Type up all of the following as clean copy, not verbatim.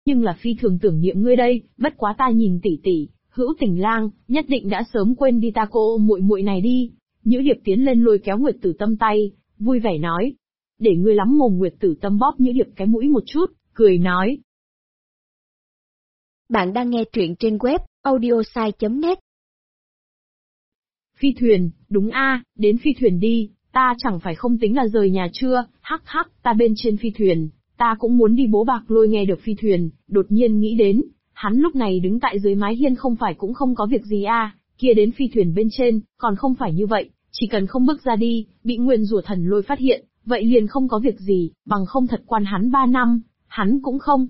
nhưng là phi thường tưởng niệm ngươi đây, bất quá ta nhìn tỷ tỷ, Hữu Tình Lang, nhất định đã sớm quên đi ta cô muội muội này đi. Nhữ Điệp tiến lên lôi kéo Nguyệt Tử Tâm tay, vui vẻ nói. Để ngươi lắm mồm. Nguyệt Tử Tâm bóp Nhữ Điệp cái mũi một chút, cười nói. Bạn đang nghe truyện trên web audiosai.net. Phi thuyền, đúng a, đến phi thuyền đi, ta chẳng phải không tính là rời nhà chưa, hắc hắc, ta bên trên phi thuyền, ta cũng muốn đi. Bố Bạc Lôi nghe được phi thuyền, đột nhiên nghĩ đến, hắn lúc này đứng tại dưới mái hiên không phải cũng không có việc gì a, kia đến phi thuyền bên trên, còn không phải như vậy, chỉ cần không bước ra đi, bị Nguyên Rủa Thần Lôi phát hiện, vậy liền không có việc gì, bằng không thật quan hắn 3 năm, hắn cũng không.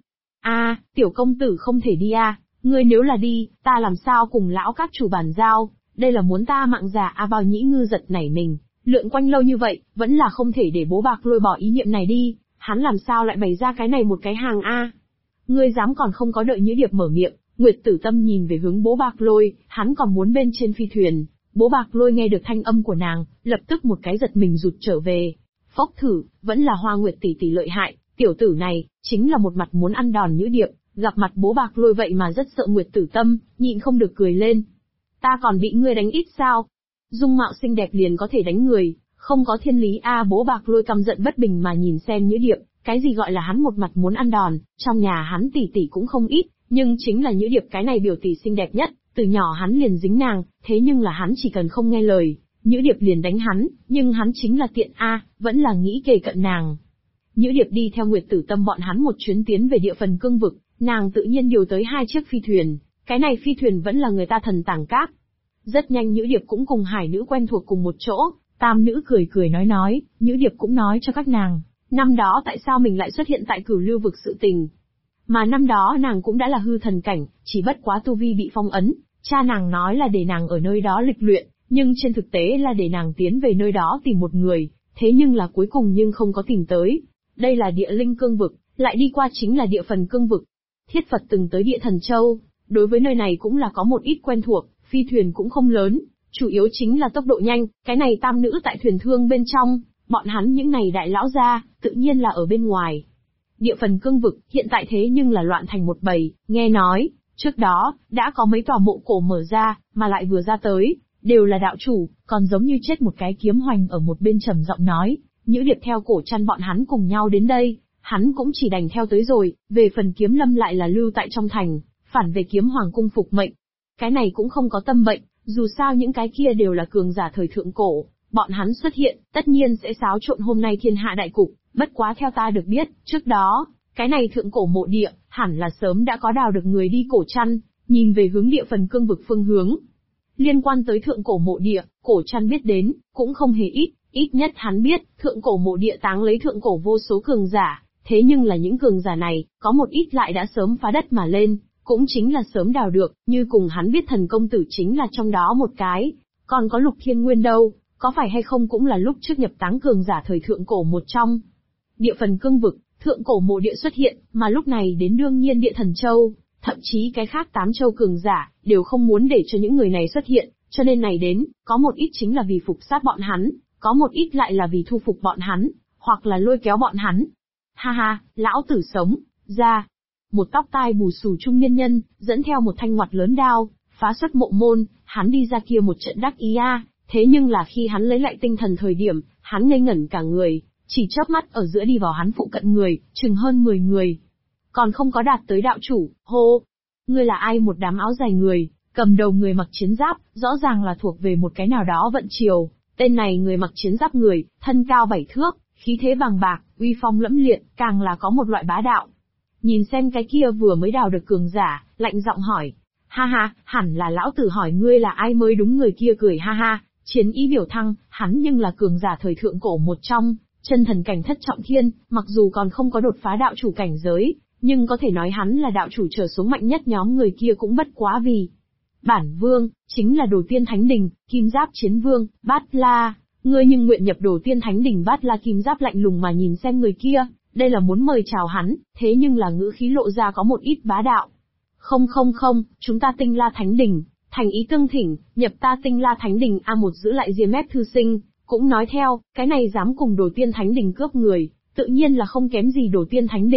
Tiểu công tử không thể đi a, ngươi nếu là đi, ta làm sao cùng lão các chủ bàn giao, đây là muốn ta mạng già a. Bao Nhĩ Ngư giật nảy mình, lượn quanh lâu như vậy, vẫn là không thể để Bố Bạc Lôi bỏ ý niệm này đi, hắn làm sao lại bày ra cái này một cái hàng a? Ngươi dám? Còn không có đợi Nhữ Điệp mở miệng, Nguyệt Tử Tâm nhìn về hướng Bố Bạc Lôi, hắn còn muốn bên trên phi thuyền. Bố Bạc Lôi nghe được thanh âm của nàng, lập tức một cái giật mình rụt trở về. Phốc thử, vẫn là Hoa Nguyệt tỷ tỷ lợi hại, tiểu tử này, chính là một mặt muốn ăn đòn Nhữ Điệp, gặp mặt Bố Bạc Lôi vậy mà rất sợ Nguyệt Tử Tâm, nhịn không được cười lên. Ta còn bị ngươi đánh ít sao? Dung mạo xinh đẹp liền có thể đánh người, không có thiên lý a. Bố Bạc Lôi căm giận bất bình mà nhìn xem Nhữ Điệp, cái gì gọi là hắn một mặt muốn ăn đòn, trong nhà hắn tỷ tỷ cũng không ít, nhưng chính là Nhữ Điệp cái này biểu tỷ xinh đẹp nhất, từ nhỏ hắn liền dính nàng, thế nhưng là hắn chỉ cần không nghe lời, Nhữ Điệp liền đánh hắn, nhưng hắn chính là tiện a, vẫn là nghĩ kề cận nàng. Nhữ Điệp đi theo Nguyệt Tử Tâm bọn hắn một chuyến tiến về địa phần cương vực, nàng tự nhiên điều tới 2 chiếc phi thuyền, cái này phi thuyền vẫn là người ta Thần Tàng Các. Rất nhanh Nhữ Điệp cũng cùng hải nữ quen thuộc cùng một chỗ, tam nữ cười cười nói, Nhữ Điệp cũng nói cho các nàng, năm đó tại sao mình lại xuất hiện tại Cửu Lưu vực sự tình. Mà năm đó nàng cũng đã là hư thần cảnh, chỉ bất quá tu vi bị phong ấn, cha nàng nói là để nàng ở nơi đó lịch luyện, nhưng trên thực tế là để nàng tiến về nơi đó tìm một người, thế nhưng là cuối cùng nhưng không có tìm tới. Đây là địa linh cương vực, lại đi qua chính là địa phần cương vực. Thiết Phật từng tới địa thần châu, đối với nơi này cũng là có một ít quen thuộc, phi thuyền cũng không lớn, chủ yếu chính là tốc độ nhanh, cái này tam nữ tại thuyền thương bên trong, bọn hắn những này đại lão gia, tự nhiên là ở bên ngoài. Địa phần cương vực, hiện tại thế nhưng là loạn thành một bầy, nghe nói, trước đó, đã có mấy tòa mộ cổ mở ra, mà lại vừa ra tới, đều là đạo chủ, còn giống như chết một cái. Kiếm Hoành ở một bên trầm giọng nói, Nhữ Điệp theo Cổ Trăn bọn hắn cùng nhau đến đây, hắn cũng chỉ đành theo tới rồi, về phần Kiếm Lâm lại là lưu tại trong thành, phản về Kiếm Hoàng cung phục mệnh. Cái này cũng không có tâm bệnh, dù sao những cái kia đều là cường giả thời thượng cổ, bọn hắn xuất hiện, tất nhiên sẽ xáo trộn hôm nay thiên hạ đại cục, bất quá theo ta được biết, trước đó, cái này thượng cổ mộ địa, hẳn là sớm đã có đào được người đi. Cổ Trăn nhìn về hướng địa phần cương vực phương hướng. Liên quan tới thượng cổ mộ địa, Cổ Trăn biết đến, cũng không hề ít nhất hắn biết, thượng cổ mộ địa táng lấy thượng cổ vô số cường giả, thế nhưng là những cường giả này, có một ít lại đã sớm phá đất mà lên, cũng chính là sớm đào được, như cùng hắn biết Thần công tử chính là trong đó một cái, còn có Lục Thiên Nguyên đâu, có phải hay không cũng là lúc trước nhập táng cường giả thời thượng cổ một trong. Địa phần cương vực, thượng cổ mộ địa xuất hiện, mà lúc này đến đương nhiên địa thần châu, thậm chí cái khác 8 châu cường giả, đều không muốn để cho những người này xuất hiện, cho nên này đến, có một ít chính là vì phục sát bọn hắn, có một ít lại là vì thu phục bọn hắn, hoặc là lôi kéo bọn hắn. Ha ha, lão tử sống, ra. Một tóc tai bù xù trung niên nhân, dẫn theo một thanh ngoặt lớn đao, phá xuất mộ môn, hắn đi ra kia một trận đắc ý a, thế nhưng là khi hắn lấy lại tinh thần thời điểm, hắn ngây ngẩn cả người, chỉ chớp mắt ở giữa đi vào hắn phụ cận người, chừng hơn 10 người. Còn không có đạt tới đạo chủ, hô. Ngươi là ai? Một đám áo dài người, cầm đầu người mặc chiến giáp, rõ ràng là thuộc về một cái nào đó vận triều. Tên này người mặc chiến giáp người, thân cao 7 thước, khí thế bằng bạc, uy phong lẫm liệt, càng là có một loại bá đạo. Nhìn xem cái kia vừa mới đào được cường giả, lạnh giọng hỏi. Ha ha, hẳn là lão tử hỏi ngươi là ai mới đúng. Người kia cười ha ha, chiến ý biểu thăng, hắn nhưng là cường giả thời thượng cổ một trong, chân thần cảnh thất trọng thiên, mặc dù còn không có đột phá đạo chủ cảnh giới, nhưng có thể nói hắn là đạo chủ trở xuống mạnh nhất nhóm người kia cũng bất quá vì. Bản vương, chính là Đồ Tiên Thánh Đình, Kim Giáp Chiến Vương, Bát La, ngươi nhưng nguyện nhập Đồ Tiên Thánh Đình. Bát La Kim Giáp lạnh lùng mà nhìn xem người kia, đây là muốn mời chào hắn, thế nhưng là ngữ khí lộ ra có một ít bá đạo. Không, chúng ta Tinh La Thánh Đình, thành ý tương thỉnh, nhập ta Tinh La Thánh Đình. Một giữ lại diêm mép thư sinh, cũng nói theo, cái này dám cùng Đồ Tiên Thánh Đình cướp người, tự nhiên là không kém gì Đồ Tiên Thánh Đình,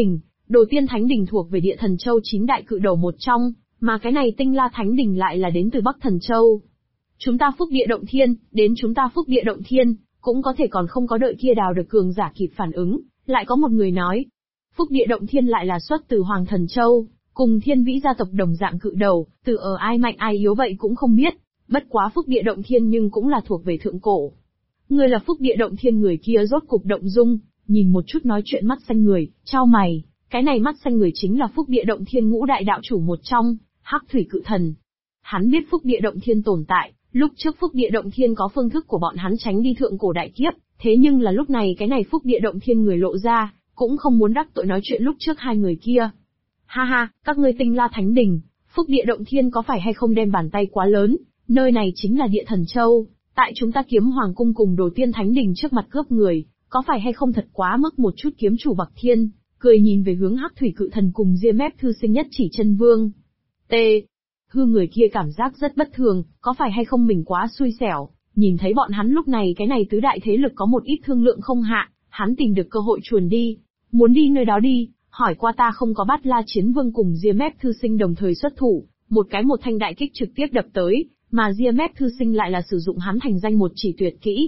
Đồ Tiên Thánh Đình thuộc về Địa Thần Châu 9 đại cự đầu một trong, mà cái này Tinh La Thánh Đình lại là đến từ Bắc Thần Châu. Chúng ta phúc địa động thiên, đến chúng ta phúc địa động thiên, cũng có thể còn không có đợi kia Đào được cường giả kịp phản ứng, lại có một người nói. Phúc địa động thiên lại là xuất từ Hoàng Thần Châu, cùng Thiên Vĩ gia tộc đồng dạng cự đầu, từ ở ai mạnh ai yếu vậy cũng không biết, bất quá phúc địa động thiên nhưng cũng là thuộc về thượng cổ. Người là phúc địa động thiên, người kia rốt cục động dung, nhìn một chút nói chuyện mắt xanh người, chau mày, cái này mắt xanh người chính là phúc địa động thiên ngũ đại đạo chủ một trong, Hắc Thủy Cự Thần. Hắn biết phúc địa động thiên tồn tại, lúc trước phúc địa động thiên có phương thức của bọn hắn tránh đi thượng cổ đại kiếp, thế nhưng là lúc này cái này phúc địa động thiên người lộ ra, cũng không muốn đắc tội nói chuyện lúc trước hai người kia. Ha ha, các ngươi Tinh La Thánh Đình, phúc địa động thiên có phải hay không đem bàn tay quá lớn, nơi này chính là Địa Thần Châu, tại chúng ta Kiếm Hoàng cung cùng Đồ Tiên Thánh Đình trước mặt cướp người, có phải hay không thật quá mức một chút. Kiếm chủ Bạc Thiên, cười nhìn về hướng Hắc Thủy Cự Thần cùng Diêm Ép Thư Sinh Nhất Chỉ Chân Vương. Hư người kia cảm giác rất bất thường, có phải hay không mình quá xui xẻo, nhìn thấy bọn hắn lúc này cái này tứ đại thế lực có một ít thương lượng không hạ, hắn tìm được cơ hội chuồn đi, muốn đi nơi đó đi, hỏi qua ta không có. Bát La Chiến Vương cùng Diêm Ép Thư Sinh đồng thời xuất thủ, một thanh đại kích trực tiếp đập tới, mà Diêm Ép Thư Sinh lại là sử dụng hắn thành danh một chỉ tuyệt kỹ.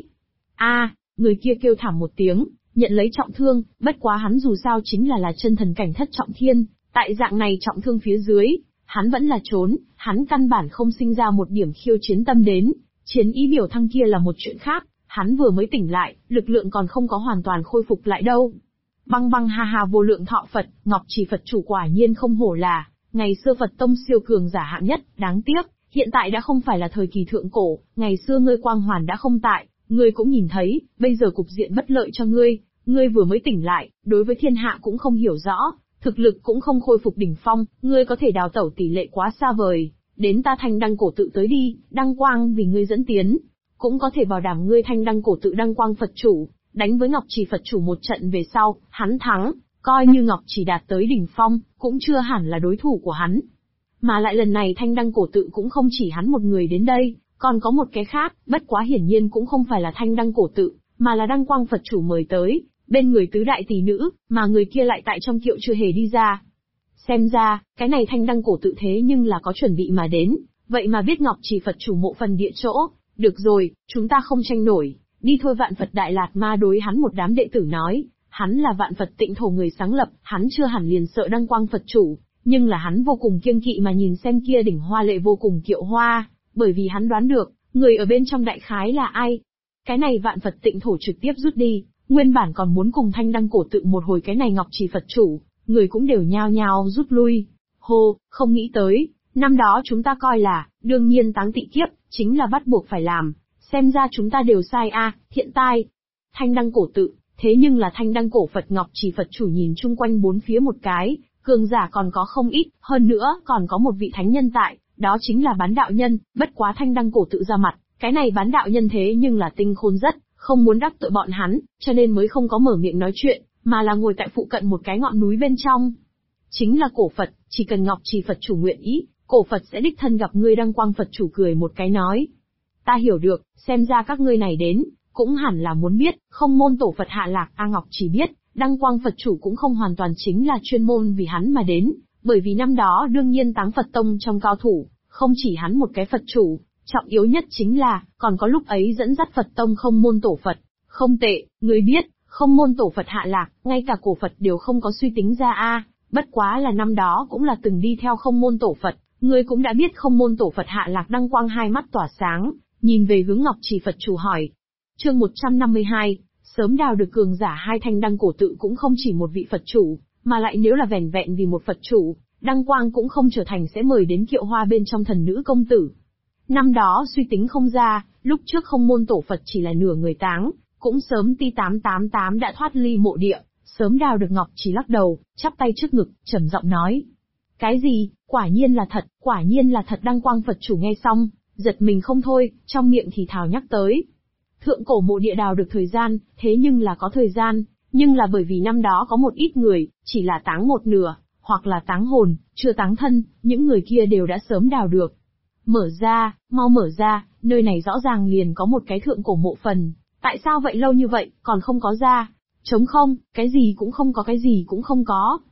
Người kia kêu thảm một tiếng, nhận lấy trọng thương, bất quá hắn dù sao chính là chân thần cảnh thất trọng thiên, tại dạng này trọng thương phía dưới, hắn vẫn là trốn, hắn căn bản không sinh ra một điểm khiêu chiến tâm đến, chiến ý biểu thăng kia là một chuyện khác, hắn vừa mới tỉnh lại, lực lượng còn không có hoàn toàn khôi phục lại đâu. Băng băng ha ha, vô lượng thọ Phật, Ngọc Chỉ Phật chủ quả nhiên không hổ là, ngày xưa Phật tông siêu cường giả hạng nhất, đáng tiếc, hiện tại đã không phải là thời kỳ thượng cổ, ngày xưa ngươi quang hoàn đã không tại, ngươi cũng nhìn thấy, bây giờ cục diện bất lợi cho ngươi, ngươi vừa mới tỉnh lại, đối với thiên hạ cũng không hiểu rõ, thực lực cũng không khôi phục đỉnh phong, ngươi có thể đào tẩu tỷ lệ quá xa vời, đến ta Thanh Đăng cổ tự tới đi, đăng quang vì ngươi dẫn tiến, cũng có thể bảo đảm ngươi Thanh Đăng cổ tự đăng quang Phật chủ, đánh với Ngọc Chỉ Phật chủ một trận về sau, hắn thắng, coi như Ngọc Chỉ đạt tới đỉnh phong, cũng chưa hẳn là đối thủ của hắn. Mà lại lần này Thanh Đăng cổ tự cũng không chỉ hắn một người đến đây, còn có một cái khác, bất quá hiển nhiên cũng không phải là Thanh Đăng cổ tự, mà là đăng quang Phật chủ mời tới, bên người tứ đại tỷ nữ, mà người kia lại tại trong kiệu chưa hề đi ra. Xem ra, cái này Thanh Đăng cổ tự thế nhưng là có chuẩn bị mà đến, vậy mà biết Ngọc Chỉ Phật chủ mộ phần địa chỗ, được rồi, chúng ta không tranh nổi, đi thôi. Vạn Phật Đại Lạt Ma đối hắn một đám đệ tử nói, hắn là Vạn Phật Tịnh Thổ người sáng lập, hắn chưa hẳn liền sợ đăng quang Phật chủ, nhưng là hắn vô cùng kiêng kỵ mà nhìn xem kia đỉnh hoa lệ vô cùng kiệu hoa, bởi vì hắn đoán được, người ở bên trong đại khái là ai. Cái này Vạn Phật Tịnh Thổ trực tiếp rút đi, nguyên bản còn muốn cùng Thanh Đăng cổ tự một hồi cái này Ngọc Chỉ Phật chủ, người cũng đều nhao nhao rút lui. Hô, không nghĩ tới, năm đó chúng ta coi là, đương nhiên táng tị kiếp, chính là bắt buộc phải làm, xem ra chúng ta đều sai thiện tai. Thanh Đăng cổ tự, thế nhưng là Thanh Đăng cổ Phật Ngọc Chỉ Phật chủ nhìn chung quanh bốn phía một cái, cường giả còn có không ít, hơn nữa còn có một vị thánh nhân tại, đó chính là Bán Đạo Nhân, bất quá Thanh Đăng cổ tự ra mặt, cái này Bán Đạo Nhân thế nhưng là tinh khôn rất, không muốn đắc tội bọn hắn, cho nên mới không có mở miệng nói chuyện, mà là ngồi tại phụ cận một cái ngọn núi bên trong. Chính là cổ Phật, chỉ cần Ngọc Chỉ Phật chủ nguyện ý, cổ Phật sẽ đích thân gặp ngươi. Đăng quang Phật chủ cười một cái nói. Ta hiểu được, xem ra các ngươi này đến, cũng hẳn là muốn biết, không môn tổ Phật hạ lạc. Ngọc Chỉ biết, Đăng quang Phật chủ cũng không hoàn toàn chính là chuyên môn vì hắn mà đến, bởi vì năm đó đương nhiên táng Phật tông trong cao thủ, không chỉ hắn một cái Phật chủ, trọng yếu nhất chính là, còn có lúc ấy dẫn dắt Phật tông không môn tổ Phật. Không tệ, ngươi biết, không môn tổ Phật hạ lạc, ngay cả cổ Phật đều không có suy tính ra bất quá là năm đó cũng là từng đi theo không môn tổ Phật, ngươi cũng đã biết không môn tổ Phật hạ lạc. Đăng quang hai mắt tỏa sáng, nhìn về hướng Ngọc Chỉ Phật chủ hỏi. Chương 152, sớm đào được cường giả. Hai Thanh Đăng cổ tự cũng không chỉ một vị Phật chủ, mà lại nếu là vẻn vẹn vì một Phật chủ, Đăng quang cũng không trở thành sẽ mời đến kiệu hoa bên trong thần nữ công tử. Năm đó suy tính không ra, lúc trước không môn tổ Phật chỉ là nửa người táng, cũng sớm ti 888 đã thoát ly mộ địa, sớm đào được. Ngọc Chỉ lắc đầu, chắp tay trước ngực, trầm giọng nói. Cái gì, quả nhiên là thật, quả nhiên là thật. Đăng quang Phật chủ nghe xong, giật mình không thôi, trong miệng thì thào nhắc tới. Thượng cổ mộ địa đào được thời gian, thế nhưng là có thời gian, nhưng là bởi vì năm đó có một ít người, chỉ là táng một nửa, hoặc là táng hồn, chưa táng thân, những người kia đều đã sớm đào được. Mở ra, mau mở ra, nơi này rõ ràng liền có một cái thượng cổ mộ phần, tại sao vậy lâu như vậy, còn không có ra? Trống không, cái gì cũng không có, cái gì cũng không có.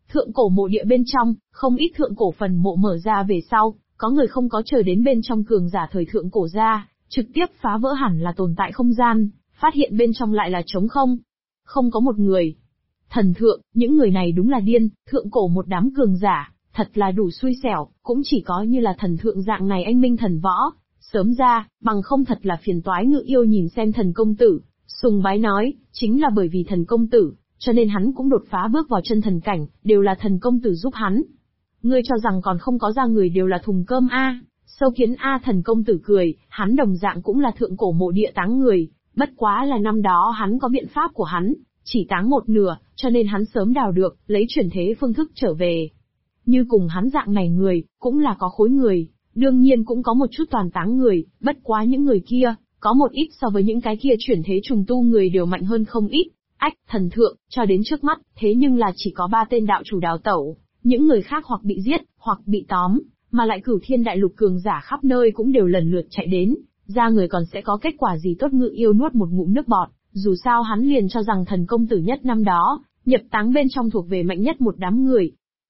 Thượng cổ mộ địa bên trong, không ít thượng cổ phần mộ mở ra về sau, có người không có chờ đến bên trong cường giả thời thượng cổ ra, trực tiếp phá vỡ hẳn là tồn tại không gian, phát hiện bên trong lại là trống không. Không có một người. Thần thượng, những người này đúng là điên, thượng cổ một đám cường giả, thật là đủ xui xẻo, cũng chỉ có như là thần thượng dạng này anh minh thần võ. Sớm ra, bằng không thật là phiền toái. Ngự yêu nhìn xem thần công tử, sùng bái nói, chính là bởi vì thần công tử, cho nên hắn cũng đột phá bước vào chân thần cảnh, đều là thần công tử giúp hắn. Ngươi cho rằng còn không có ra người đều là thùng cơm a? Sâu kiến a? Thần công tử cười, hắn đồng dạng cũng là thượng cổ mộ địa táng người, bất quá là năm đó hắn có biện pháp của hắn, chỉ táng một nửa, cho nên hắn sớm đào được, lấy chuyển thế phương thức trở về. Như cùng hắn dạng này người, cũng là có khối người, đương nhiên cũng có một chút toàn táng người, bất quá những người kia, có một ít so với những cái kia chuyển thế trùng tu người đều mạnh hơn không ít. Ách, thần thượng, cho đến trước mắt, thế nhưng là chỉ có 3 tên đạo chủ đào tẩu, những người khác hoặc bị giết, hoặc bị tóm, mà lại Cửu Thiên Đại Lục cường giả khắp nơi cũng đều lần lượt chạy đến, ra người còn sẽ có kết quả gì tốt? Ngự yêu nuốt một ngụm nước bọt, dù sao hắn liền cho rằng thần công tử nhất năm đó, nhập táng bên trong thuộc về mạnh nhất một đám người.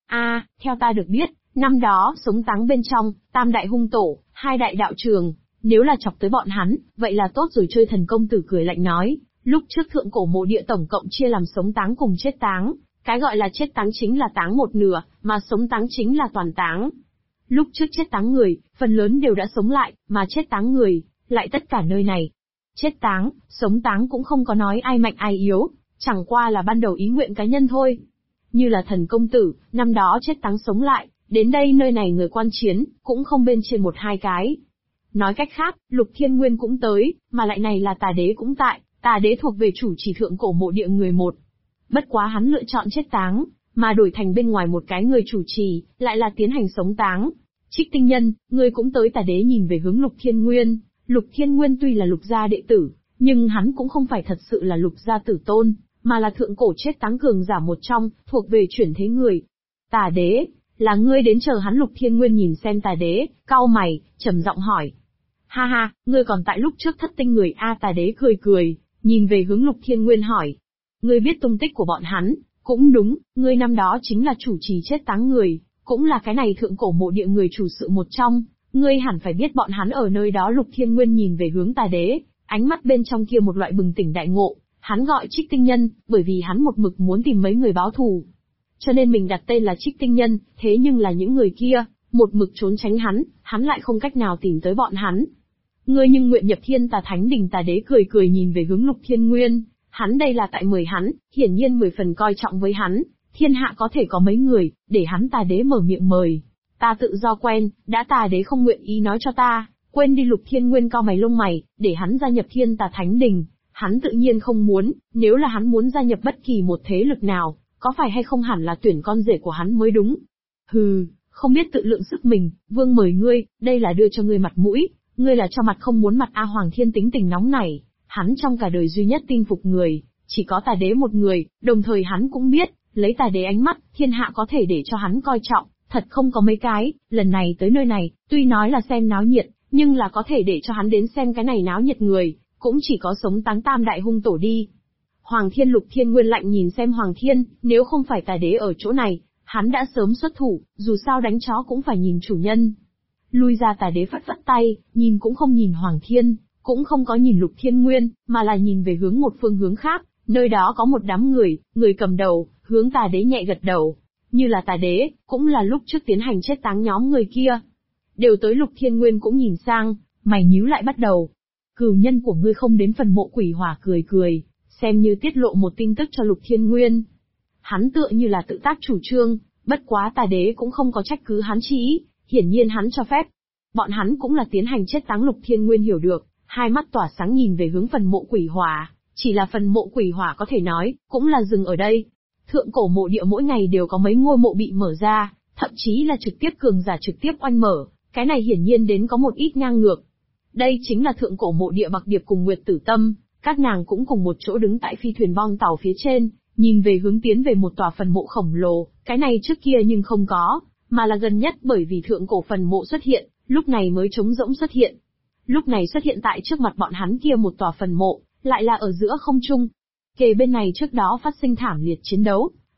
Theo ta được biết, năm đó sống táng bên trong, tam đại hung tổ, 2 đại đạo trường, nếu là chọc tới bọn hắn, vậy là tốt rồi chơi. Thần công tử cười lạnh nói, lúc trước thượng cổ mộ địa tổng cộng chia làm sống táng cùng chết táng, cái gọi là chết táng chính là táng một nửa, mà sống táng chính là toàn táng. Lúc trước chết táng người, phần lớn đều đã sống lại, mà chết táng người, lại tất cả nơi này. Chết táng, sống táng cũng không có nói ai mạnh ai yếu, chẳng qua là ban đầu ý nguyện cá nhân thôi. Như là thần công tử, năm đó chết táng sống lại, đến đây nơi này người quan chiến, cũng không bên trên 1-2 cái. Nói cách khác, Lục Thiên Nguyên cũng tới, mà lại này là Tà Đế cũng tại, Tà Đế thuộc về chủ trì thượng cổ mộ địa người một. Bất quá hắn lựa chọn chết táng, mà đổi thành bên ngoài một cái người chủ trì, lại là tiến hành sống táng. Trích Tinh Nhân, ngươi cũng tới? Tà Đế nhìn về hướng Lục Thiên Nguyên. Lục Thiên Nguyên tuy là Lục gia đệ tử, nhưng hắn cũng không phải thật sự là Lục gia tử tôn, mà là thượng cổ chết táng cường giả một trong, thuộc về chuyển thế người. Tà Đế, là ngươi đến? Chờ hắn. Lục Thiên Nguyên nhìn xem Tà Đế, cau mày, trầm giọng hỏi. Ha ha, ngươi còn tại lúc trước thất tinh người a? Tà Đế cười cười, nhìn về hướng Lục Thiên Nguyên hỏi. Ngươi biết tung tích của bọn hắn? Cũng đúng, ngươi năm đó chính là chủ trì chết táng người, cũng là cái này thượng cổ mộ địa người chủ sự một trong, ngươi hẳn phải biết bọn hắn ở nơi đó. Lục Thiên Nguyên nhìn về hướng Tà Đế, ánh mắt bên trong kia một loại bừng tỉnh đại ngộ, hắn gọi Trích Tinh Nhân, bởi vì hắn một mực muốn tìm mấy người báo thù. Cho nên mình đặt tên là Trích Tinh Nhân, thế nhưng là những người kia, một mực trốn tránh hắn lại không cách nào tìm tới bọn hắn. Ngươi nhưng nguyện nhập Thiên Tà Thánh Đình? Tà Đế cười cười nhìn về hướng Lục Thiên Nguyên, hắn đây là tại mời hắn, hiển nhiên 10 phần coi trọng với hắn, thiên hạ có thể có mấy người, để hắn. Tà Đế mở miệng mời. Ta tự do quen, đã Tà Đế không nguyện ý nói cho ta, quên đi. Lục Thiên Nguyên cau mày lông mày, để hắn gia nhập Thiên Tà Thánh Đình, hắn tự nhiên không muốn, nếu là hắn muốn gia nhập bất kỳ một thế lực nào, có phải hay không hẳn là tuyển con rể của hắn mới đúng. Hừ, không biết tự lượng sức mình, vương mời ngươi, đây là đưa cho ngươi mặt mũi, ngươi là cho mặt không muốn mặt a? Hoàng Thiên tính tình nóng nảy, hắn trong cả đời duy nhất tin phục người, chỉ có Tà Đế một người, đồng thời hắn cũng biết, lấy Tà Đế ánh mắt, thiên hạ có thể để cho hắn coi trọng, thật không có mấy cái. Lần này tới nơi này, tuy nói là xem náo nhiệt, nhưng là có thể để cho hắn đến xem cái này náo nhiệt người, cũng chỉ có sống táng tam đại hung tổ đi. Hoàng Thiên. Lục Thiên Nguyên lạnh nhìn xem Hoàng Thiên, nếu không phải Tà Đế ở chỗ này, hắn đã sớm xuất thủ, dù sao đánh chó cũng phải nhìn chủ nhân. Lui ra. Tà Đế phất phất tay, nhìn cũng không nhìn Hoàng Thiên, cũng không có nhìn Lục Thiên Nguyên, mà là nhìn về hướng một phương hướng khác, nơi đó có một đám người, người cầm đầu, hướng Tà Đế nhẹ gật đầu. Như là Tà Đế, cũng là lúc trước tiến hành chết táng nhóm người kia. Đều tới. Lục Thiên Nguyên cũng nhìn sang, mày nhíu lại bắt đầu. Cửu nhân của ngươi không đến phần mộ quỷ hỏa? Cười cười, xem như tiết lộ một tin tức cho Lục Thiên Nguyên. Hắn tựa như là tự tác chủ trương, bất quá Tà Đế cũng không có trách cứ hắn chi ý, hiển nhiên hắn cho phép. Bọn hắn cũng là tiến hành chết táng. Lục Thiên Nguyên hiểu được, hai mắt tỏa sáng nhìn về hướng phần mộ quỷ hỏa, chỉ là phần mộ quỷ hỏa có thể nói, cũng là dừng ở đây. Thượng cổ mộ địa mỗi ngày đều có mấy ngôi mộ bị mở ra, thậm chí là trực tiếp cường giả trực tiếp oanh mở, cái này hiển nhiên đến có một ít ngang ngược. Đây chính là thượng cổ mộ địa Bạc Điệp cùng Nguyệt Tử Tâm, các nàng cũng cùng một chỗ đứng tại phi thuyền bong tàu phía trên, nhìn về hướng tiến về một tòa phần mộ khổng lồ, cái này trước kia nhưng không có, mà là gần nhất bởi vì thượng cổ phần mộ xuất hiện, lúc này mới trống rỗng xuất hiện. Lúc này xuất hiện tại trước mặt bọn hắn kia một tòa phần mộ, lại là ở giữa không trung. Kề bên này trước đó phát sinh thảm liệt chiến đấu,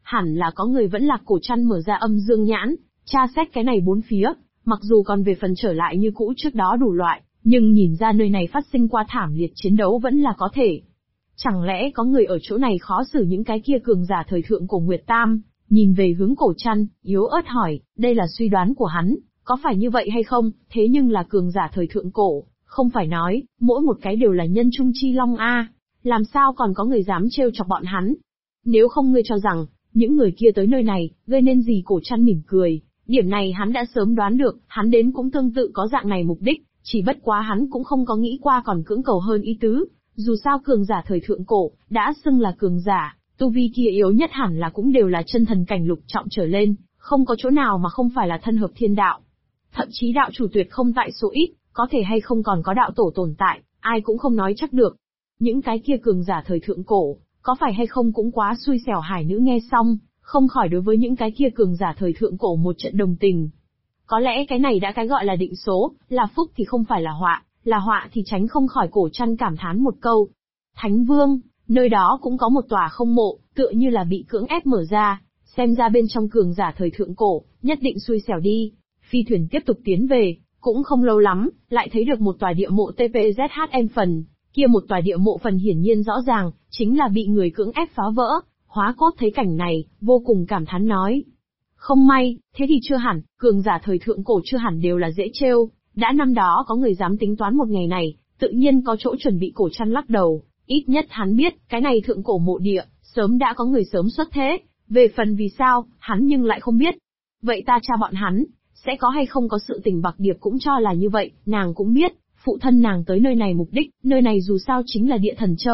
hẳn là có người vẫn lạc cổ chăn mở ra âm dương nhãn, tra xét cái này bốn phía, mặc dù còn về phần trở lại như cũ trước đó đủ loại, nhưng nhìn ra nơi này phát sinh qua thảm liệt chiến đấu vẫn là có thể. Chẳng lẽ có người ở chỗ này khó xử những cái kia cường giả thời thượng cổ Nguyệt Tam, nhìn về hướng cổ chăn, yếu ớt hỏi, đây là suy đoán của hắn, có phải như vậy hay không, thế nhưng là cường giả thời thượng cổ, không phải nói, mỗi một cái đều là nhân trung chi long a, làm sao còn có người dám trêu chọc bọn hắn. Nếu không ngươi cho rằng, những người kia tới nơi này, gây nên gì cổ chăn mỉm cười, điểm này hắn đã sớm đoán được, hắn đến cũng tương tự có dạng này mục đích, chỉ bất quá hắn cũng không có nghĩ qua còn cưỡng cầu hơn ý tứ, dù sao cường giả thời thượng cổ, đã xưng là cường giả, tu vi kia yếu nhất hẳn là cũng đều là chân thần cảnh lục trọng trở lên, không có chỗ nào mà không phải là thân hợp thiên đạo. Thậm chí đạo chủ tuyệt không tại số ít, có thể hay không còn có đạo tổ tồn tại, ai cũng không nói chắc được. Những cái kia cường giả thời thượng cổ, có phải hay không cũng quá xui xẻo. Hải nữ nghe xong, không khỏi đối với những cái kia cường giả thời thượng cổ một trận đồng tình. Có lẽ cái này đã cái gọi là định số, là phúc thì không phải là họa thì tránh không khỏi. Cổ chăn cảm thán một câu. Thánh Vương, nơi đó cũng có một tòa không mộ, tựa như là bị cưỡng ép mở ra, xem ra bên trong cường giả thời thượng cổ, nhất định xui xẻo đi. Phi thuyền tiếp tục tiến về, cũng không lâu lắm, lại thấy được một tòa địa mộ TPZHM phần, kia một tòa địa mộ phần hiển nhiên rõ ràng, chính là bị người cưỡng ép phá vỡ. Hóa Cốt thấy cảnh này, vô cùng cảm thán nói. Không may, thế thì chưa hẳn, cường giả thời thượng cổ chưa hẳn đều là dễ trêu, đã năm đó có người dám tính toán một ngày này, tự nhiên có chỗ chuẩn bị. Cổ chăn lắc đầu, ít nhất hắn biết, cái này thượng cổ mộ địa, sớm đã có người sớm xuất thế, về phần vì sao, hắn nhưng lại không biết. Vậy ta tra bọn hắn, sẽ có hay không có sự tình. Bạc Điệp cũng cho là như vậy, nàng cũng biết, phụ thân nàng tới nơi này mục đích, nơi này dù sao chính là Địa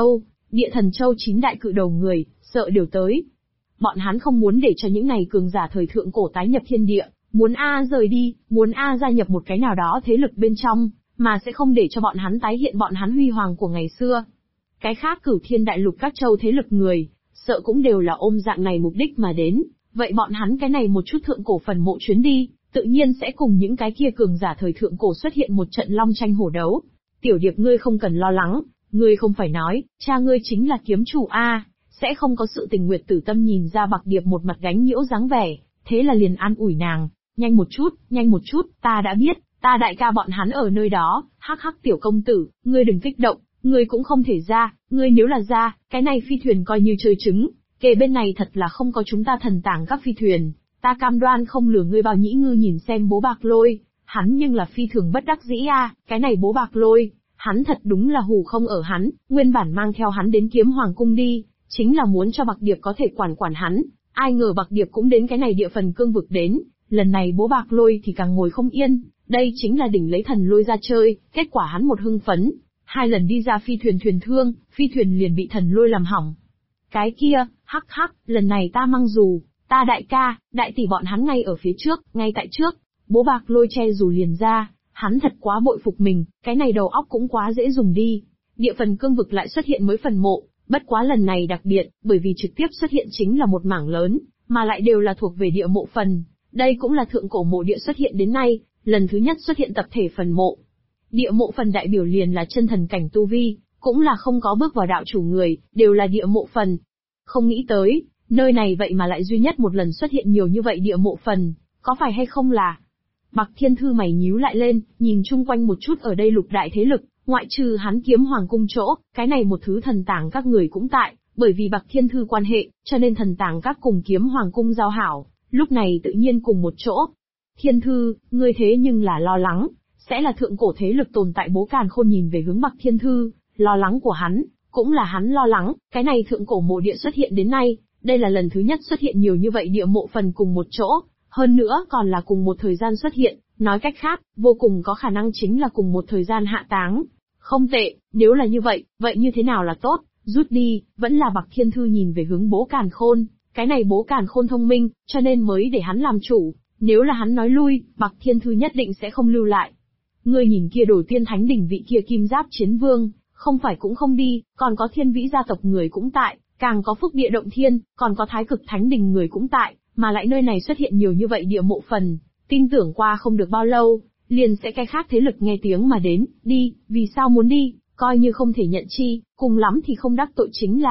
Thần Châu 9 đại cự đầu người, sợ đều tới. Bọn hắn không muốn để cho những này cường giả thời thượng cổ tái nhập thiên địa, muốn rời đi, muốn gia nhập một cái nào đó thế lực bên trong, mà sẽ không để cho bọn hắn tái hiện bọn hắn huy hoàng của ngày xưa. Cái khác Cửu Thiên đại lục các châu thế lực người, sợ cũng đều là ôm dạng này mục đích mà đến, vậy bọn hắn cái này một chút thượng cổ phần mộ chuyến đi, tự nhiên sẽ cùng những cái kia cường giả thời thượng cổ xuất hiện một trận long tranh hổ đấu. Tiểu Điệp ngươi không cần lo lắng, ngươi không phải nói, cha ngươi chính là kiếm chủ sẽ không có sự tình. Nguyệt Tử Tâm nhìn ra Bạc Điệp một mặt gánh nhiễu dáng vẻ, thế là liền an ủi nàng, nhanh một chút, ta đã biết, ta đại ca bọn hắn ở nơi đó, hắc hắc tiểu công tử, ngươi đừng kích động, ngươi cũng không thể ra, ngươi nếu là ra, cái này phi thuyền coi như chơi trứng, kề bên này thật là không có chúng ta thần tàng các phi thuyền, ta cam đoan không lừa ngươi. Bao Nhĩ Ngư nhìn xem Bố Bạc Lôi, hắn nhưng là phi thường bất đắc dĩ cái này Bố Bạc Lôi, hắn thật đúng là hù không ở hắn, nguyên bản mang theo hắn đến Kiếm Hoàng cung đi, chính là muốn cho Bạc Điệp có thể quản hắn, ai ngờ Bạc Điệp cũng đến cái này địa phần cương vực đến, lần này Bố Bạc Lôi thì càng ngồi không yên, đây chính là đỉnh lấy thần lôi ra chơi, kết quả hắn một hưng phấn, 2 lần đi ra phi thuyền thuyền thương, phi thuyền liền bị thần lôi làm hỏng. Cái kia, hắc hắc, lần này ta mang dù, ta đại ca, đại tỷ bọn hắn ngay ở phía trước, ngay tại trước. Bố Bạc Lôi che dù liền ra, hắn thật quá bội phục mình, cái này đầu óc cũng quá dễ dùng đi. Địa phần cương vực lại xuất hiện mới phần mộ, bất quá lần này đặc biệt, bởi vì trực tiếp xuất hiện chính là một mảng lớn, mà lại đều là thuộc về địa mộ phần. Đây cũng là thượng cổ mộ địa xuất hiện đến nay, lần thứ nhất xuất hiện tập thể phần mộ. Địa mộ phần đại biểu liền là chân thần cảnh tu vi, cũng là không có bước vào đạo chủ người, đều là địa mộ phần. Không nghĩ tới, nơi này vậy mà lại duy nhất một lần xuất hiện nhiều như vậy địa mộ phần, có phải hay không là... Bạc Thiên Thư mày nhíu lại lên, nhìn chung quanh một chút ở đây lục đại thế lực, ngoại trừ hắn Kiếm Hoàng cung chỗ, cái này một thứ thần tàng các người cũng tại, bởi vì Bạc Thiên Thư quan hệ, cho nên thần tàng các cùng Kiếm Hoàng cung giao hảo, lúc này tự nhiên cùng một chỗ. Thiên Thư, ngươi thế nhưng là lo lắng, sẽ là thượng cổ thế lực tồn tại. Bố Càn Khôn nhìn về hướng Bạc Thiên Thư, lo lắng của hắn, cũng là hắn lo lắng, cái này thượng cổ mộ địa xuất hiện đến nay, đây là lần thứ nhất xuất hiện nhiều như vậy địa mộ phần cùng một chỗ, hơn nữa còn là cùng một thời gian xuất hiện, nói cách khác, vô cùng có khả năng chính là cùng một thời gian hạ táng. Không tệ, nếu là như vậy, vậy như thế nào là tốt, rút đi, vẫn là Bạc Thiên Thư nhìn về hướng Bố Càn Khôn, cái này Bố Càn Khôn thông minh, cho nên mới để hắn làm chủ, nếu là hắn nói lui, Bạc Thiên Thư nhất định sẽ không lưu lại. Ngươi nhìn kia Đồ Tiên Thánh đỉnh vị kia Kim Giáp Chiến Vương, không phải cũng không đi, còn có Thiên Vĩ gia tộc người cũng tại, càng có Phúc Địa Động Thiên, còn có Thái Cực Thánh Đình người cũng tại, mà lại nơi này xuất hiện nhiều như vậy địa mộ phần, tin tưởng qua không được bao lâu, liền sẽ cái khác thế lực nghe tiếng mà đến, đi, vì sao muốn đi, coi như không thể nhận chi, cùng lắm thì không đắc tội chính là,